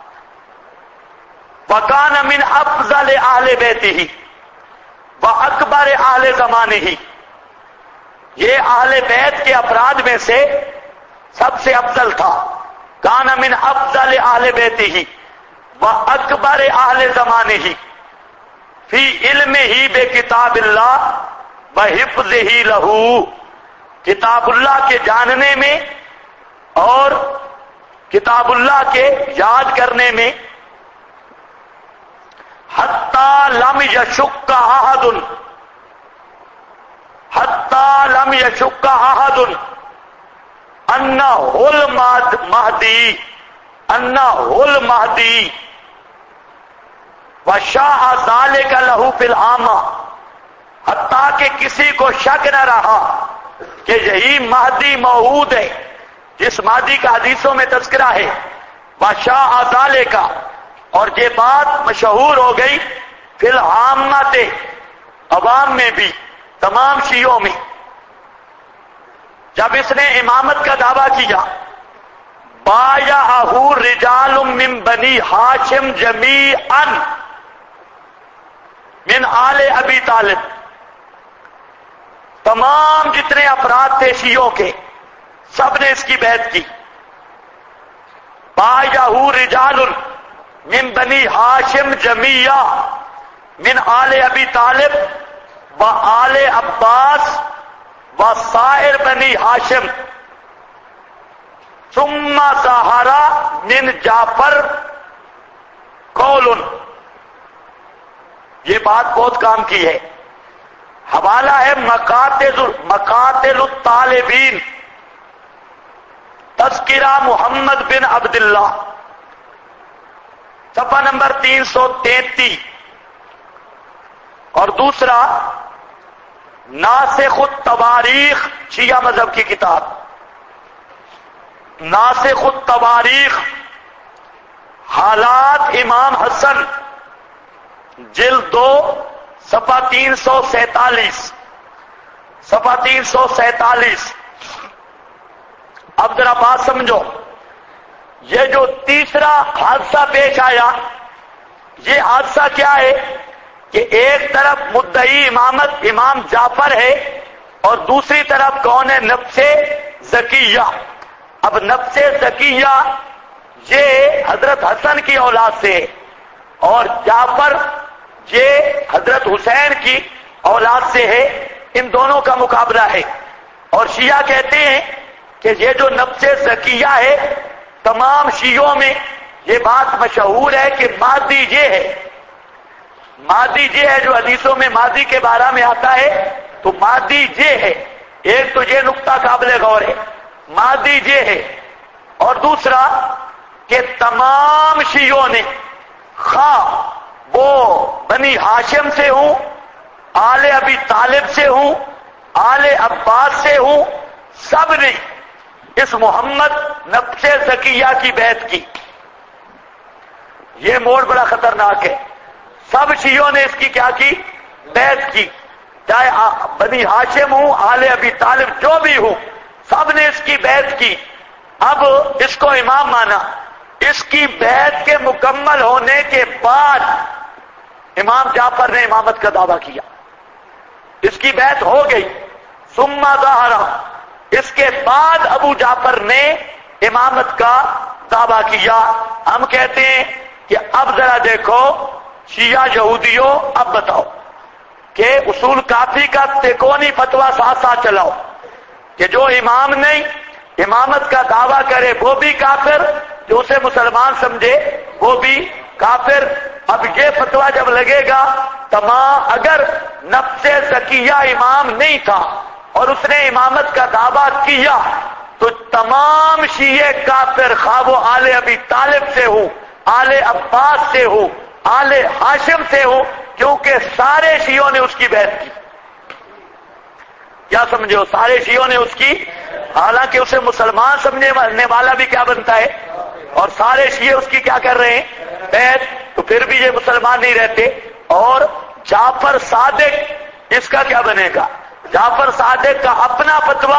وَكَانَ مِنْ أَفْضَلِ أَهْلِ بَيْتِهِ وَأَكْبَرِ أَهْلِ زَمَانِهِ، یہ اہل بیت کے افراد میں سے سب سے افضل تھا۔ کان من افضل اہل بیتہ واکبر اہل زمانہ فی علمہ بکتاب اللہ وحفظہ لہ، کتاب اللہ کے جاننے میں اور کتاب اللہ کے یاد کرنے میں۔ حتی لم یشک احد، حتی لم یشک احد انہ المہدی، انہ المہدی وشاء ذالک لہ فی العامہ، حتیٰ کہ کسی کو شک نہ رہا کہ یہی مہدی موعود ہے جس مہدی کا حدیثوں میں تذکرہ ہے۔ وشاء ذالک، اور یہ بات مشہور ہو گئی فی العامہ، عوام میں بھی، تمام شیعوں میں۔ جب اس نے امامت کا دعویٰ کیا، بایعہ رجال من بنی ہاشم جمیعا من آل ابی طالب، تمام جتنے افراد تھے شیعوں کے سب نے اس کی بیعت کی۔ بایعہ رجال من بنی ہاشم جمیعا من آل ابی طالب و آل عباس وسائر بنی ہاشم، ثم ظہر من جعفر قول، یہ بات بہت کام کی ہے۔ حوالہ ہے مقاتل الطالبین، تذکرہ محمد بن عبداللہ، صفحہ نمبر 333۔ اور دوسرا ناسخ التواریخ، شیعہ مذہب کی کتاب ناسخ التواریخ، حالات امام حسن، جلد 2، صفحہ 347، صفحہ 347۔ اب ذرا بات سمجھو، یہ جو تیسرا حادثہ پیش آیا، یہ حادثہ کیا ہے کہ ایک طرف مدعی امامت امام جعفر ہے اور دوسری طرف کون ہے؟ نفس زکیہ۔ اب نفس زکیہ یہ حضرت حسن کی اولاد سے ہے اور جعفر یہ حضرت حسین کی اولاد سے ہے، ان دونوں کا مقابلہ ہے۔ اور شیعہ کہتے ہیں کہ یہ جو نفس زکیہ ہے، تمام شیعوں میں یہ بات مشہور ہے کہ مادی یہ ہے، مادی یہ ہے جو حدیثوں میں مادی کے بارے میں آتا ہے، تو مادی یہ ہے۔ ایک تو یہ نقطہ قابل غور ہے، مادی یہ ہے اور دوسرا کہ تمام شیعوں نے خواہ وہ بنی ہاشم سے ہوں، آل ابی طالب سے ہوں، آل عباس سے ہوں، سب نے اس محمد نفس زکیہ کی بیعت کی. یہ موڑ بڑا خطرناک ہے. سب شیعوں نے اس کی کیا کی؟ بیعت کی. چاہے بنی ہاشم ہوں، آل ابی طالب جو بھی ہوں، سب نے اس کی بیعت کی. اب اس کو امام مانا. اس کی بیعت کے مکمل ہونے کے بعد امام جعفر نے امامت کا دعویٰ کیا. اس کی بیعت ہو گئی. ثم ظہر، اس کے بعد ابو جعفر نے امامت کا دعویٰ کیا. ہم کہتے ہیں کہ اب ذرا دیکھو شیعہ یہودیوں، اب بتاؤ کہ اصول کافی کا تکونی فتویٰ ساتھ ساتھ چلاؤ کہ جو امام نہیں امامت کا دعویٰ کرے وہ بھی کافر، جو اسے مسلمان سمجھے وہ بھی کافر. اب یہ فتویٰ جب لگے گا تمام، اگر نفس زکیہ امام نہیں تھا اور اس نے امامت کا دعویٰ کیا تو تمام شیعہ کافر، خواہ وہ آل ابی طالب سے ہو، آل عباس سے ہو، آل ہاشم سے ہو، کیونکہ سارے شیعوں نے اس کی بیعت کی. کیا سمجھو؟ سارے شیعوں نے اس کی، حالانکہ اسے مسلمان سمجھنے والا بھی کیا بنتا ہے، اور سارے شیعہ اس کی کیا کر رہے ہیں؟ بیعت. تو پھر بھی یہ مسلمان نہیں رہتے. اور جعفر صادق اس کا کیا بنے گا؟ جعفر صادق کا اپنا فتویٰ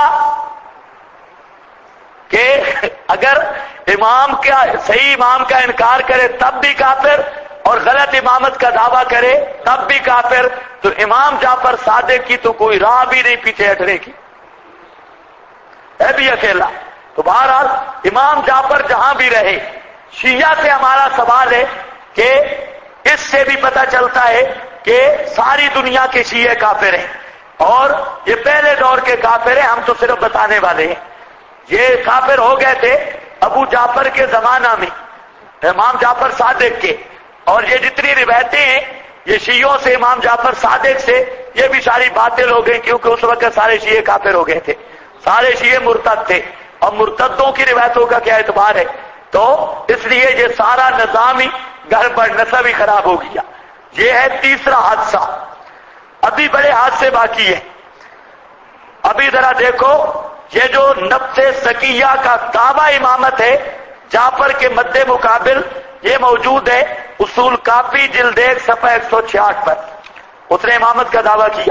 کہ اگر امام کا، صحیح امام کا انکار کرے تب بھی کافر، اور غلط امامت کا دعویٰ کرے تب بھی کافر. تو امام جعفر صادق کی تو کوئی راہ بھی نہیں پیچھے ہٹنے کی، ہے بھی اکیلا. تو بہرحال امام جعفر جہاں بھی رہے، شیعہ سے ہمارا سوال ہے کہ اس سے بھی پتہ چلتا ہے کہ ساری دنیا کے شیعہ کافر ہیں، اور یہ پہلے دور کے کافر ہیں. ہم تو صرف بتانے والے ہیں. یہ کافر ہو گئے تھے ابو جعفر کے زمانہ میں، امام جعفر صادق کے. اور یہ جتنی روایتیں ہیں یہ شیعوں سے، امام جعفر صادق سے، یہ بھی ساری باطل ہو گئی، کیونکہ اس وقت سارے شیعہ کافر ہو گئے تھے، سارے شیعہ مرتد تھے. اور مرتدوں کی روایتوں کا کیا اعتبار ہے؟ تو اس لیے یہ سارا نظام ہی گڑبڑ، نسب ہی خراب ہو گیا. یہ ہے تیسرا حادثہ. ابھی بڑے حادثے باقی ہیں. ابھی ذرا دیکھو، یہ جو نفس زکیہ کا دعویٰ امامت ہے جعفر کے مد مقابل، یہ موجود ہے اصول کافی جلد 1 صفحہ 166 پر. اس نے امامت کا دعویٰ کیا.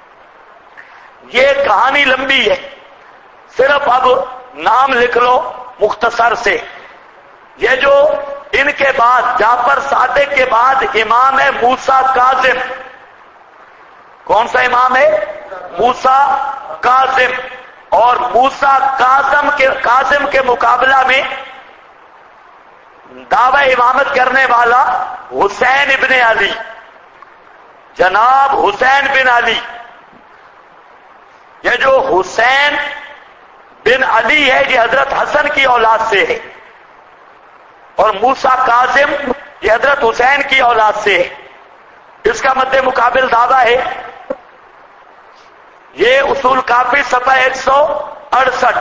یہ کہانی لمبی ہے، صرف اب نام لکھ لو مختصر سے. یہ جو ان کے بعد، جعفر صادق کے بعد امام ہے موسیٰ کاظم. کون سا امام ہے؟ موسیٰ کاظم. اور موسیٰ کاظم کے مقابلہ میں دعوی امامت کرنے والا حسین ابن علی، جناب حسین بن علی. یہ جو حسین بن علی ہے یہ حضرت حسن کی اولاد سے ہے، اور موسیٰ کاظم یہ حضرت حسین کی اولاد سے ہے. اس کا مد مقابل دعویٰ ہے. یہ اصول کافی صفحہ 168.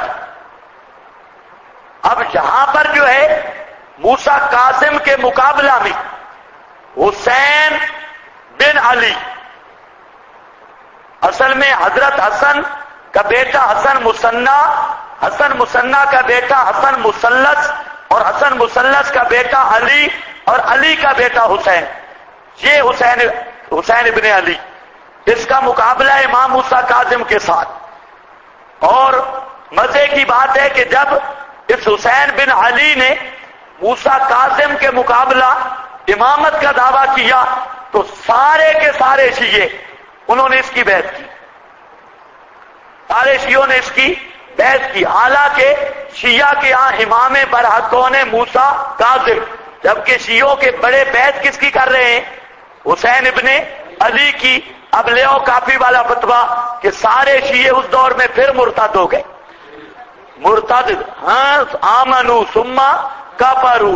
اب یہاں پر جو ہے موسیٰ کاظم کے مقابلہ میں حسین بن علی، اصل میں حضرت حسن کا بیٹا حسن مثنی، حسن مثنی کا بیٹا حسن مثلث، اور حسن مثلث کا بیٹا علی، اور علی کا بیٹا حسین. یہ حسین ابن علی، اس کا مقابلہ امام موسیٰ کاظم کے ساتھ. اور مزے کی بات ہے کہ جب اس حسین بن علی نے موسیٰ کاظم کے مقابلہ امامت کا دعویٰ کیا تو سارے کے سارے شیعہ انہوں نے اس کی بیعت کی. سارے شیعوں نے اس کی بیعت کی. حالانکہ شیعہ کے یہاں امام برحق کون ہے؟ موسیٰ کاظم. جبکہ شیعوں کے بڑے بیعت کس کی کر رہے ہیں؟ حسین ابن علی کی. اب لے آؤ کافی والا فتویٰ کہ سارے شیعہ اس دور میں پھر مرتد ہو گئے. مرتد، ہاں، آمنو ثم کفروا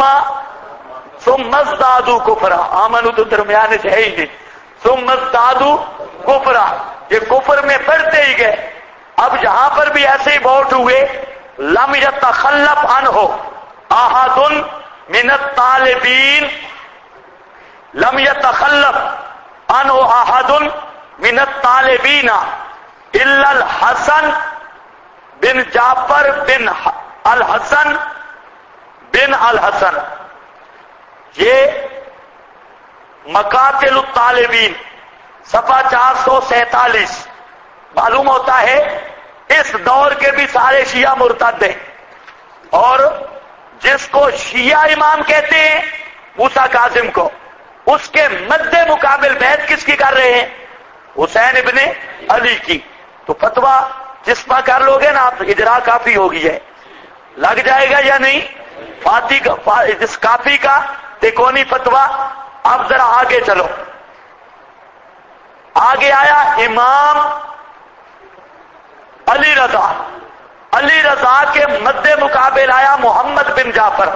ثم ازدادوا کفرا. آمنو تو درمیانے سے ہے ہی نہیں. ثم ازدادوا کفرا، یہ کفر میں بڑھتے ہی گئے. اب یہاں پر بھی ایسے ہی ووٹ ہوئے لم یتخلف عنہ احد من الطالبین، لم یتخلف عنہ احد من الطالبین الا الحسن بن جعفر بن الحسن بن الحسن. یہ مقاتل الطالبین صفحہ 447. معلوم ہوتا ہے اس دور کے بھی سارے شیعہ مرتد ہیں، اور جس کو شیعہ امام کہتے ہیں موسیٰ کاظم کو، اس کے مد مقابل بیعت کس کی کر رہے ہیں؟ حسین ابن علی کی. تو فتویٰ جس پر کر لو گے نا آپ، اجرا کافی ہوگی ہے، لگ جائے گا یا نہیں؟ فاتی کا جس کافی کا تکونی فتویٰ. اب ذرا آگے چلو، آگے آیا امام علی رضا. علی رضا کے مد مقابل آیا محمد بن جعفر.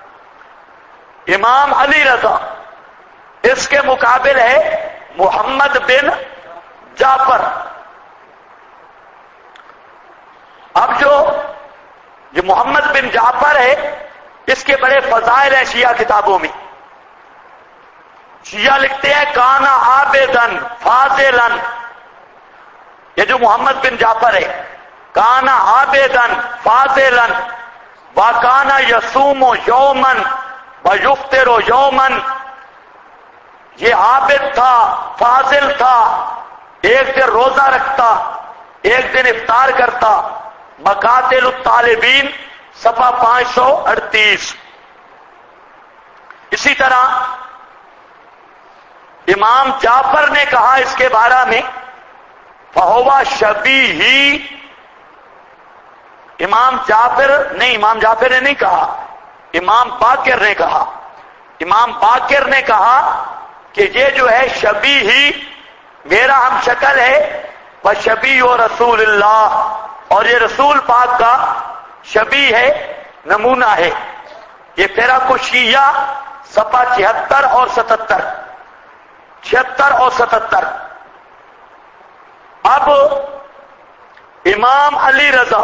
امام علی رضا، اس کے مقابل ہے محمد بن جعفر. اب جو محمد بن جعفر ہے اس کے بڑے فضائل ہیں شیعہ کتابوں میں. شیعہ لکھتے ہیں کانا عابدن فاضلن. یہ جو محمد بن جعفر ہے، کانا عابدن فاضلن وکانا یصوم یومن ویفطر یومن. یہ عابد تھا، فاضل تھا، ایک دن روزہ رکھتا، ایک دن افطار کرتا. مقاتل الطالبین صفحہ 538. اسی طرح امام جعفر نے کہا اس کے بارے میں فہوا شبیہی. امام جعفر نے نہیں کہا، امام باقر نے کہا. امام باقر نے کہا کہ یہ جو ہے شبیہی میرا ہم شکل ہے، وشبیہ رسول اللہ، اور یہ رسول پاک کا شبیہ ہے، نمونہ ہے. یہ فرق شیعہ صفحہ 76 اور 77. 76 اور 77. اب امام علی رضا،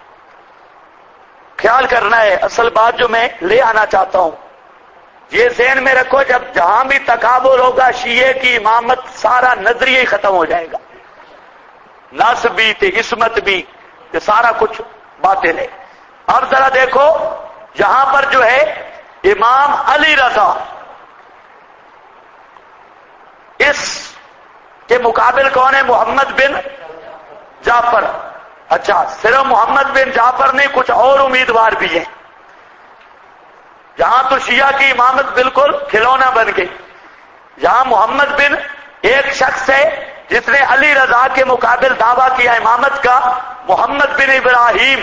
خیال کرنا ہے اصل بات جو میں لے آنا چاہتا ہوں، یہ ذہن میں رکھو، جب جہاں بھی تکابر ہوگا شیعہ کی امامت سارا نظریہ ہی ختم ہو جائے گا. نسب بھی تھے، عصمت بھی، یہ سارا کچھ باطل ہے. اب ذرا دیکھو یہاں پر جو ہے امام علی رضا، اس کے مقابل کون ہے؟ محمد بن جعفر. اچھا، صرف محمد بن جعفر نہیں، کچھ اور امیدوار بھی ہیں. یہاں تو شیعہ کی امامت بالکل کھلونا بن گئی. یہاں محمد بن ایک شخص ہے جس نے علی رضا کے مقابل دعویٰ کیا امامت کا، محمد بن ابراہیم.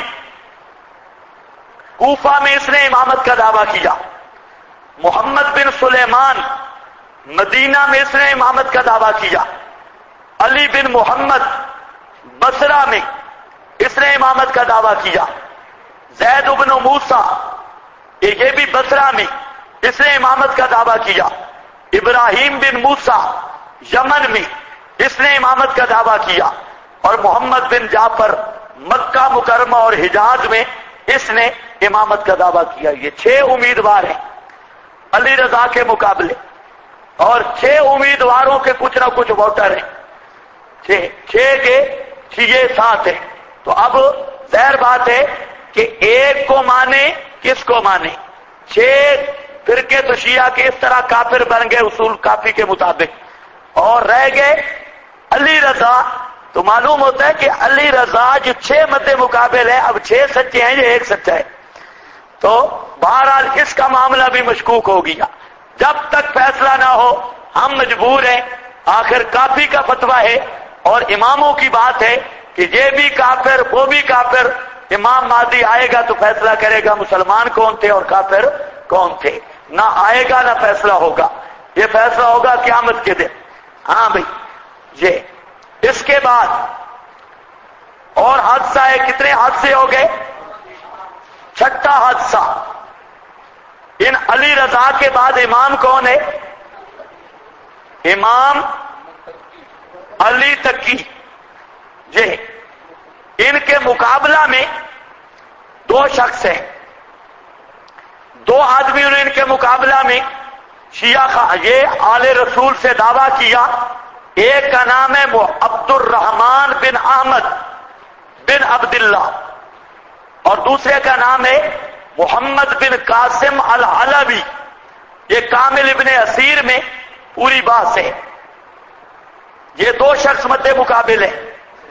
کوفہ میں اس نے امامت کا دعویٰ کیا. محمد بن سلیمان مدینہ میں اس نے امامت کا دعویٰ کیا. علی بن محمد بصرہ میں اس نے امامت کا دعویٰ کیا. زید بن موسیٰ یہ بھی بصرہ میں اس نے امامت کا دعویٰ کیا. ابراہیم بن موسیٰ یمن میں اس نے امامت کا دعویٰ کیا. اور محمد بن جعفر مکہ مکرمہ اور حجاز میں اس نے امامت کا دعویٰ کیا. یہ 6 امیدوار ہیں علی رضا کے مقابلے، اور 6 امیدواروں کے کچھ نہ کچھ ووٹر ہیں. 6 کے 6 7 ہیں. تو اب ظاہر بات ہے کہ ایک کو مانے، کس کو مانے؟ 6 فرقے تو شیعہ کے اس طرح کافر بن گئے اصول کافی کے مطابق، اور رہ گئے علی رضا. تو معلوم ہوتا ہے کہ علی رضا جو 6 مد مقابل ہے، اب 6 سچے ہیں، یہ ایک سچا ہے. تو بہرحال اس کا معاملہ بھی مشکوک ہو گیا. جب تک فیصلہ نہ ہو ہم مجبور ہیں. آخر کافی کا فتویٰ ہے اور اماموں کی بات ہے کہ یہ بھی کافر، وہ بھی کافر. امام مہدی آئے گا تو فیصلہ کرے گا مسلمان کون تھے اور کافر کون تھے. نہ آئے گا نہ فیصلہ ہوگا، یہ فیصلہ ہوگا قیامت کے دن. ہاں بھائی، یہ اس کے بعد اور حادثہ ہے. کتنے حادثے ہو گئے؟ 6واں حادثہ. ان علی رضا کے بعد امام کون ہے؟ امام علی تقی. یہ ان کے مقابلہ میں دو شخص ہیں، دو آدمیوں نے ان کے مقابلہ میں شیعہ کا یہ آل رسول سے دعویٰ کیا. ایک کا نام ہے عبد الرحمن بن احمد بن عبداللہ اور دوسرے کا نام ہے محمد بن قاسم العلوی. یہ کامل ابن اسیر میں پوری بات ہے. یہ دو شخص مد مقابل ہیں.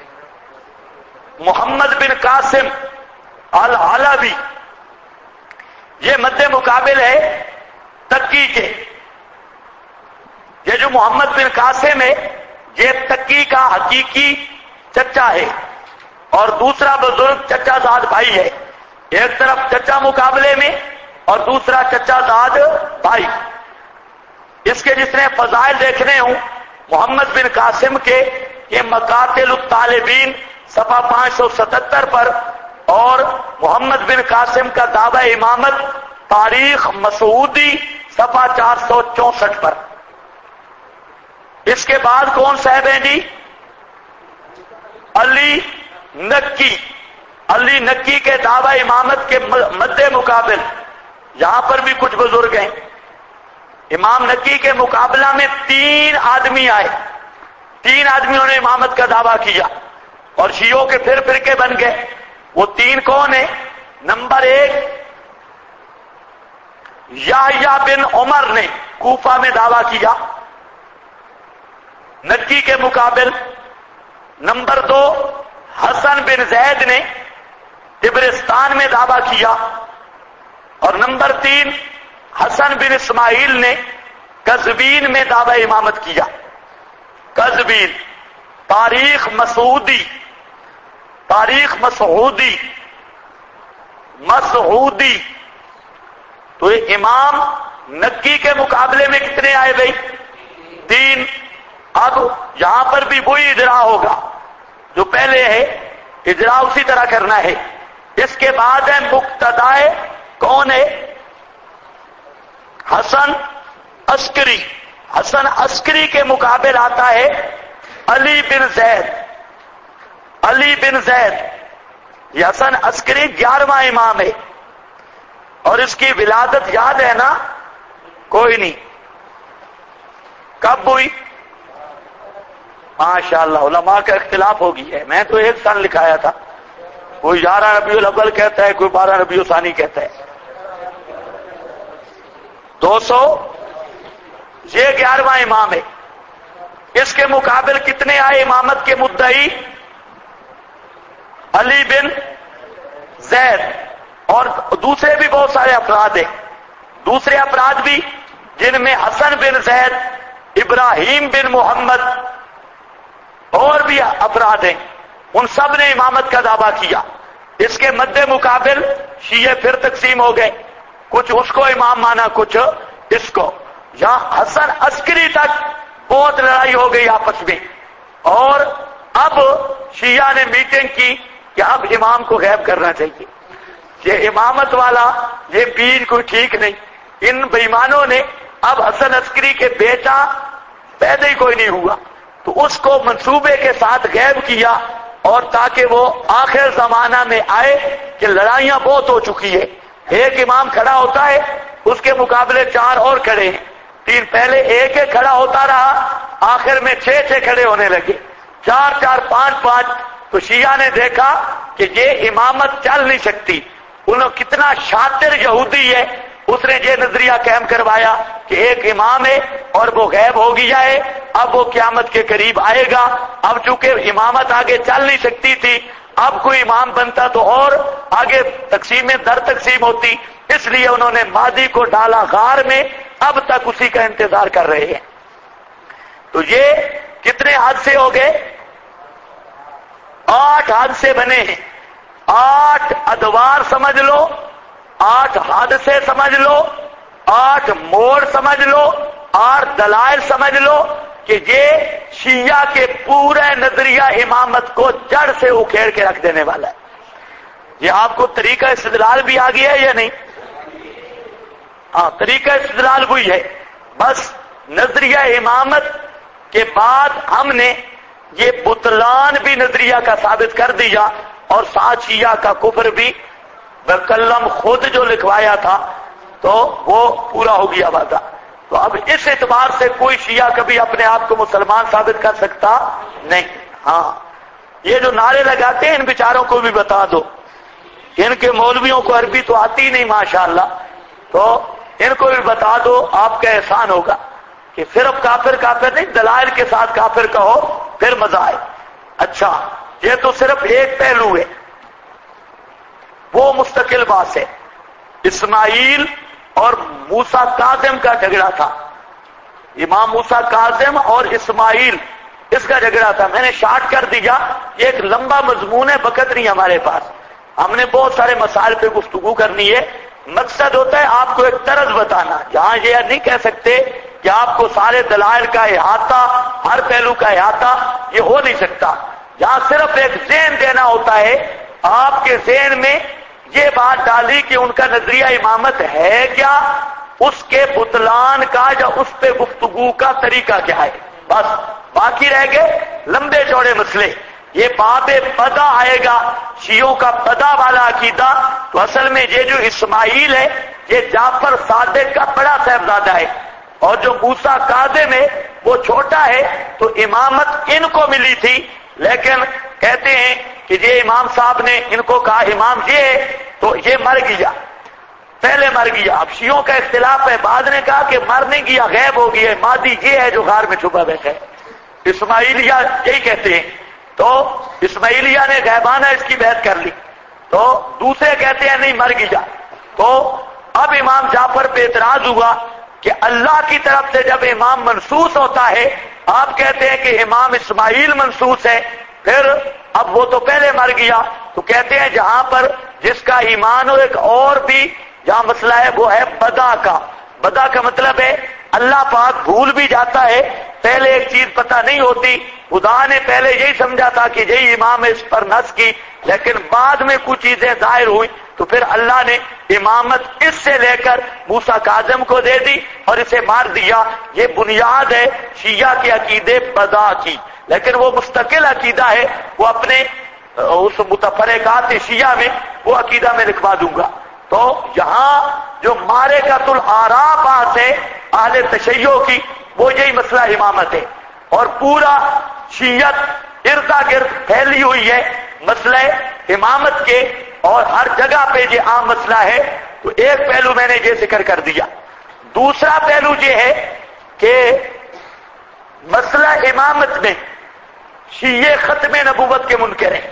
محمد بن قاسم العلوی یہ مد مقابل ہے تقی کے. یہ جو محمد بن قاسم ہے یہ تقی کا حقیقی چچا ہے اور دوسرا بزرگ چچا زاد بھائی ہے. ایک طرف چچا مقابلے میں اور دوسرا چچا زاد بھائی. اس کے جس نے فضائل دیکھنے ہوں محمد بن قاسم کے یہ مقاتل الطالبین صفحہ 577 پر اور محمد بن قاسم کا دعوی امامت تاریخ مسعودی صفحہ 464 پر. اس کے بعد کون صاحب ہیں جی؟ علی نکی. علی نکی کے دعوی امامت کے مد مقابل یہاں پر بھی کچھ بزرگ ہیں. امام نکی کے مقابلہ میں 3 آدمی آئے. 3 آدمیوں نے امامت کا دعویٰ کیا اور شیعوں کے پھر فرقے بن گئے. وہ 3 کون ہیں؟ نمبر 1 یحییٰ بن عمر نے کوفہ میں دعویٰ کیا نکی کے مقابل. نمبر 2 حسن بن زید نے طبرستان میں دعویٰ کیا اور نمبر 3 حسن بن اسماعیل نے قزوین میں دعوی امامت کیا. قزوین تاریخ مسعودی تو یہ امام نکی کے مقابلے میں کتنے آئے بھائی؟ 3. اب یہاں پر بھی وہی اجرا ہوگا جو پہلے ہے، اجرا اسی طرح کرنا ہے. اس کے بعد ہے مقتدائے کون ہے؟ حسن عسکری. حسن عسکری کے مقابل آتا ہے علی بن زید. علی بن زید یہ حسن عسکری 11واں امام ہے اور اس کی ولادت یاد ہے نا؟ کوئی نہیں. کب ہوئی؟ ماشاءاللہ علماء کا اختلاف ہو گئی ہے. میں تو ایک سن لکھایا تھا، کوئی 11 ربیع الاول کہتا ہے، کوئی 12 ربیع الثانی کہتا ہے. 200 یہ 11واں امام ہے. اس کے مقابل کتنے آئے امامت کے مدعی؟ علی بن زید اور دوسرے بھی بہت سارے افراد ہیں. دوسرے افراد بھی جن میں حسن بن زید، ابراہیم بن محمد اور بھی افراد ہیں. ان سب نے امامت کا دعویٰ کیا. اس کے مد مقابل شیعہ پھر تقسیم ہو گئے، کچھ اس کو امام مانا کچھ اس کو. یہاں حسن عسکری تک بہت لڑائی ہو گئی آپس میں اور اب شیعہ نے میٹنگ کی کہ اب امام کو غائب کرنا چاہیے. یہ امامت والا یہ پیر کوئی ٹھیک نہیں. ان بےایمانوں نے اب حسن عسکری کے بیٹا پیدا ہی کوئی نہیں ہوا تو اس کو منصوبے کے ساتھ غائب کیا اور تاکہ وہ آخر زمانہ میں آئے کہ لڑائیاں بہت ہو چکی ہے. ایک امام کھڑا ہوتا ہے، اس کے مقابلے 4 اور کھڑے ہیں. 3 پہلے ایک کھڑا ہوتا رہا، آخر میں 6 کھڑے ہونے لگے، 4 5 تو شیعہ نے دیکھا کہ یہ امامت چل نہیں سکتی. انہوں کتنا شاطر یہودی ہے، اس نے یہ نظریہ قائم کروایا کہ ایک امام ہے اور وہ غائب ہو گیا ہے، اب وہ قیامت کے قریب آئے گا. اب چونکہ امامت آگے چل نہیں سکتی تھی، اب کوئی امام بنتا تو اور آگے تقسیم در تقسیم ہوتی، اس لیے انہوں نے مہدی کو ڈالا غار میں. اب تک اسی کا انتظار کر رہے ہیں. تو یہ کتنے حادثے ہو گئے؟ 8 حادثے بنے ہیں. 8 ادوار سمجھ لو، 8 حادثے سمجھ لو، 8 موڑ سمجھ لو، 8 دلائل سمجھ لو کہ یہ شیعہ کے پورے نظریہ امامت کو جڑ سے اکھیڑ کے رکھ دینے والا ہے. یہ آپ کو طریقہ استدلال بھی آ گیا ہے یا نہیں؟ ہاں، طریقہ استدلال وہی ہے. بس نظریہ امامت کے بعد ہم نے یہ بطلان بھی نظریہ کا ثابت کر دیا اور ساتھ شیعہ کا کفر بھی کلم خود جو لکھوایا تھا تو وہ پورا ہو گیا وعدہ. تو اب اس اعتبار سے کوئی شیعہ کبھی اپنے آپ کو مسلمان ثابت کر سکتا نہیں. ہاں یہ جو نعرے لگاتے ہیں ان بیچاروں کو بھی بتا دو، ان کے مولویوں کو عربی تو آتی نہیں ماشاءاللہ، تو ان کو بھی بتا دو، آپ کا احسان ہوگا کہ صرف کافر کافر نہیں، دلائل کے ساتھ کافر کہو پھر مزہ آئے. اچھا یہ تو صرف ایک پہلو ہے، وہ مستقل بات ہے. اسماعیل اور موسیٰ کاظم کا جھگڑا تھا، امام موسیٰ کاظم اور اسماعیل اس کا جھگڑا تھا. میں نے شارٹ کر دیا، یہ ایک لمبا مضمون ہے، وقت نہیں ہمارے پاس، ہم نے بہت سارے مسائل پہ گفتگو کرنی ہے. مقصد ہوتا ہے آپ کو ایک طرز بتانا، جہاں یہ نہیں کہہ سکتے کہ آپ کو سارے دلائل کا احاطہ، ہر پہلو کا احاطہ، یہ ہو نہیں سکتا. جہاں صرف ایک ذہن دینا ہوتا ہے، آپ کے ذہن میں یہ بات ڈالی کہ ان کا نظریہ امامت ہے کیا، اس کے بطلان کا یا اس پہ گفتگو کا طریقہ کیا ہے، بس. باقی رہ گئے لمبے چوڑے مسئلے. یہ باب بدا آئے گا، شیعوں کا بدا والا عقیدہ. تو اصل میں یہ جو اسماعیل ہے یہ جعفر صادق کا بڑا صاحبزادہ ہے، اور جو موسیٰ کاظم ہے وہ چھوٹا ہے. تو امامت ان کو ملی تھی، لیکن کہتے ہیں کہ یہ امام صاحب نے ان کو کہا امام یہ ہے، تو یہ مر گیا، پہلے مر گیا. اب شیعوں کا اختلاف ہے، بعد نے کہا کہ مر نہیں گیا، غائب ہو گیا، مادی یہ ہے جو غار میں چھپا بیٹھا ہے. اسماعیلیہ یہی کہتے ہیں. تو اسماعیلیہ نے غیبانہ اس کی بیعت کر لی، تو دوسرے کہتے ہیں نہیں مر گیا. تو اب امام جعفر پہ اعتراض ہوا کہ اللہ کی طرف سے جب امام منصوص ہوتا ہے، آپ کہتے ہیں کہ امام اسماعیل منصوص ہے، پھر اب وہ تو پہلے مر گیا. تو کہتے ہیں جہاں پر جس کا ایمان ہو، ایک اور بھی جہاں مسئلہ ہے وہ ہے بدا کا. بدا کا مطلب ہے اللہ پاک بھول بھی جاتا ہے، پہلے ایک چیز پتہ نہیں ہوتی. خدا نے پہلے یہی سمجھا تھا کہ یہی امام ہے، اس پر نص کی، لیکن بعد میں کچھ چیزیں ظاہر ہوئی تو پھر اللہ نے امامت اس سے لے کر موسیٰ کاظم کو دے دی اور اسے مار دیا. یہ بنیاد ہے شیعہ کے عقیدے بدا کی، لیکن وہ مستقل عقیدہ ہے، وہ اپنے اس متفرقات شیعہ میں وہ عقیدہ میں لکھوا دوں گا. تو یہاں جو معرکۃ الآراء بات ہے اہل تشیع کی، وہ یہی مسئلہ امامت ہے، اور پورا شیعت اردا گرد پھیلی ہوئی ہے مسئلہ امامت کے، اور ہر جگہ پہ یہ عام مسئلہ ہے. تو ایک پہلو میں نے یہ ذکر کر دیا. دوسرا پہلو یہ ہے کہ مسئلہ امامت میں شیعہ ختم نبوت کے منکر ہیں،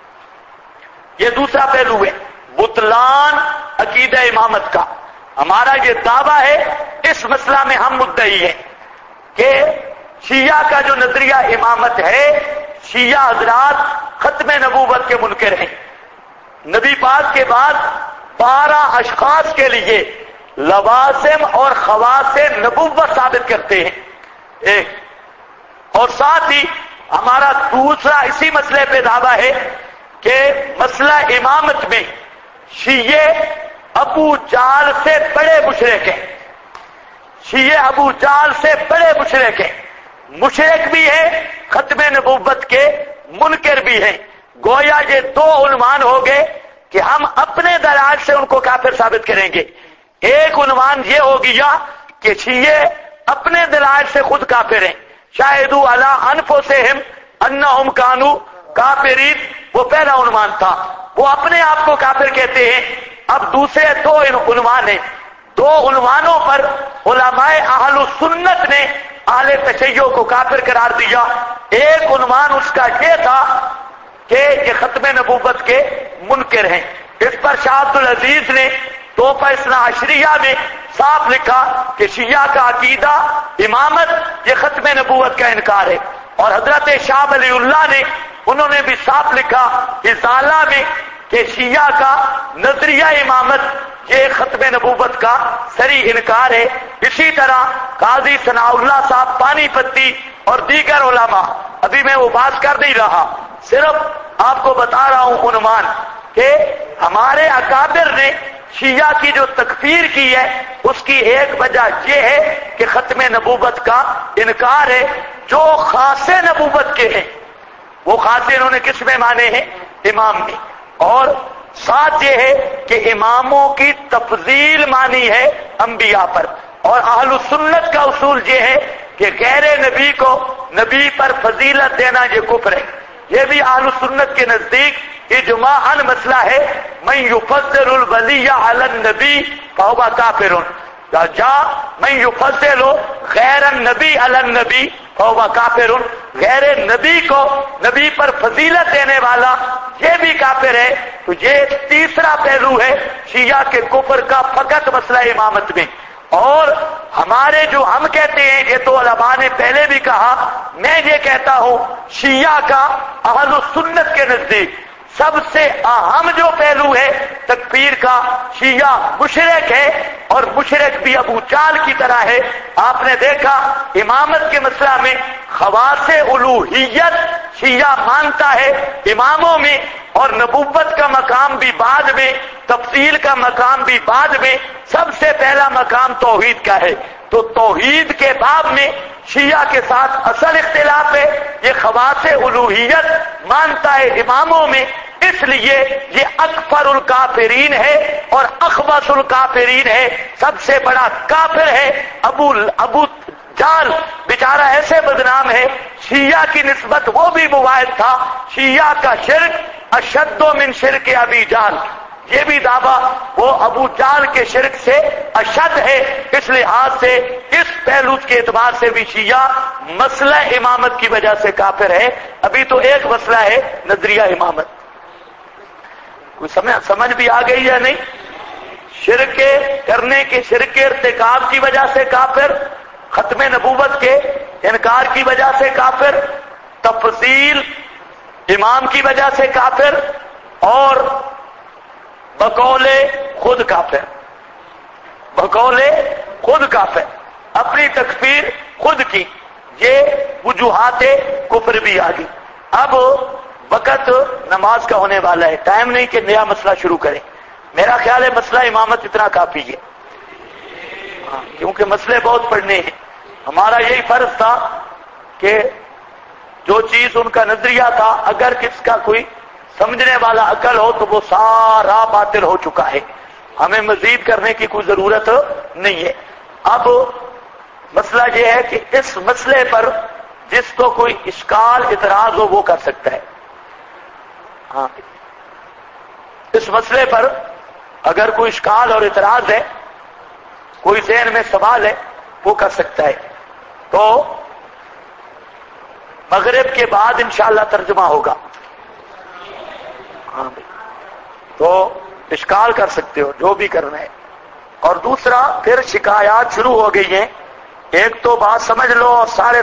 یہ دوسرا پہلو ہے، بطلان عقیدہ امامت کا. ہمارا یہ دعویٰ ہے، اس مسئلہ میں ہم مدعی ہیں کہ شیعہ کا جو نظریہ امامت ہے، شیعہ حضرات ختم نبوت کے منکر ہیں. نبی پاک کے بعد 12 اشخاص کے لیے لوازم اور خواص نبوت ثابت کرتے ہیں ایک، اور ساتھ ہی ہمارا دوسرا اسی مسئلے پہ دعویٰ ہے کہ مسئلہ امامت میں شیعہ ابو جہل سے بڑے مشرک ہیں، شیعہ ابو جہل سے بڑے مشرک ہیں، مشرک بھی ہیں، ختم نبوت کے منکر بھی ہیں. گویا یہ دو عنوان ہو گئے کہ ہم اپنے دلائل سے ان کو کافر ثابت کریں گے. ایک عنوان یہ ہو گیا کہ شیعہ اپنے دلائل سے خود کافر ہیں، شاہدوا علی انفسہم انہم کانوا کافرین، وہ پہلا عنوان تھا، وہ اپنے آپ کو کافر کہتے ہیں. اب دوسرے دو عنوان ہیں، دو عنوانوں پر علماء اہل سنت نے اہل تشیع کو کافر قرار دیا. ایک عنوان اس کا یہ تھا کہ یہ ختم نبوت کے منکر ہیں. اس پر شاہ عبد العزیز نے تحفہ اثنا عشریہ میں صاف لکھا کہ شیعہ کا عقیدہ امامت یہ ختم نبوت کا انکار ہے. اور حضرت شاہ ولی اللہ نے انہوں نے بھی صاف لکھا رسالہ میں کہ شیعہ کا نظریہ امامت یہ ختم نبوت کا صریح انکار ہے. اسی طرح قاضی ثناء اللہ صاحب پانی پتی اور دیگر علماء، ابھی میں وہ بات کر نہیں رہا، صرف آپ کو بتا رہا ہوں عنوان کہ ہمارے اکابر نے شیعہ کی جو تکفیر کی ہے اس کی ایک وجہ یہ ہے کہ ختم نبوت کا انکار ہے. جو خاص نبوت کے ہیں وہ خاص انہوں نے کس میں مانے ہیں؟ امام میں. اور ساتھ یہ ہے کہ اماموں کی تفضیل مانی ہے انبیاء پر، اور اہل سنت کا اصول یہ ہے کہ غیر نبی کو نبی پر فضیلت دینا یہ کفر ہے۔ یہ بھی اہل سنت کے نزدیک اجماعاً مسئلہ ہے، من یفضل الولی علی النبی فہو کافر، من یفضل غیر النبی علی النبی فہو کافر، غیر نبی کو نبی پر فضیلت دینے والا یہ بھی کافر ہے۔ تو یہ تیسرا پہلو ہے شیعہ کے کفر کا فقط مسئلہ امامت میں۔ اور ہمارے جو ہم کہتے ہیں، یہ تو علماء نے پہلے بھی کہا، میں یہ کہتا ہوں شیعہ کا اہل سنت کے نزدیک سب سے اہم جو پہلو ہے تکفیر کا، شیعہ مشرک ہے، اور مشرک بھی ابو جہل کی طرح ہے۔ آپ نے دیکھا امامت کے مسئلہ میں خواص الوہیت شیعہ مانتا ہے اماموں میں، اور نبوت کا مقام بھی بعد میں، تفصیل کا مقام بھی بعد میں، سب سے پہلا مقام توحید کا ہے۔ تو توحید کے باب میں شیعہ کے ساتھ اصل اختلاف ہے، یہ خواص الوہیت مانتا ہے اماموں میں، اس لیے یہ اکفر الکافرین ہے اور اخبث الکافرین ہے، سب سے بڑا کافر ہے۔ ابو جہل بیچارہ ایسے بدنام ہے، شیعہ کی نسبت وہ بھی مواحد تھا، شیعہ کا شرک اشد من شرک ابی جہل، یہ بھی دعویٰ وہ ابو جہل کے شرک سے اشد ہے۔ اس لحاظ سے اس پہلو کے اعتبار سے بھی شیعہ مسئلہ امامت کی وجہ سے کافر ہے۔ ابھی تو ایک مسئلہ ہے نظریہ امامت، کوئی سمجھ بھی آ گئی یا نہیں؟ شرک کرنے کے، شرک کے ارتکاب کی وجہ سے کافر، ختم نبوت کے انکار کی وجہ سے کافر، تفضیل امام کی وجہ سے کافر، اور بقول خود کافر، بقول خود کافر، اپنی تکفیر خود کی، یہ وجوہات کفر بھی آ گئی۔ اب وقت نماز کا ہونے والا ہے، ٹائم نہیں کہ نیا مسئلہ شروع کریں۔ میرا خیال ہے مسئلہ امامت اتنا کافی ہے، کیونکہ مسئلے بہت پڑھنے ہیں۔ ہمارا یہی فرض تھا کہ جو چیز ان کا نظریہ تھا، اگر کس کا کوئی سمجھنے والا عقل ہو تو وہ سارا باطل ہو چکا ہے، ہمیں مزید کرنے کی کوئی ضرورت نہیں ہے۔ اب مسئلہ یہ ہے کہ اس مسئلے پر جس کو کوئی اشکال اعتراض ہو وہ کر سکتا ہے۔ ہاں، اس مسئلے پر اگر کوئی اشکال اور اعتراض ہے، کوئی ذہن میں سوال ہے، وہ کر سکتا ہے۔ تو مغرب کے بعد انشاءاللہ ترجمہ ہوگا، ہاں تو اشکال کر سکتے ہو جو بھی کرنا ہے۔ اور دوسرا پھر شکایات شروع ہو گئی ہیں، ایک تو بات سمجھ لو اور سارے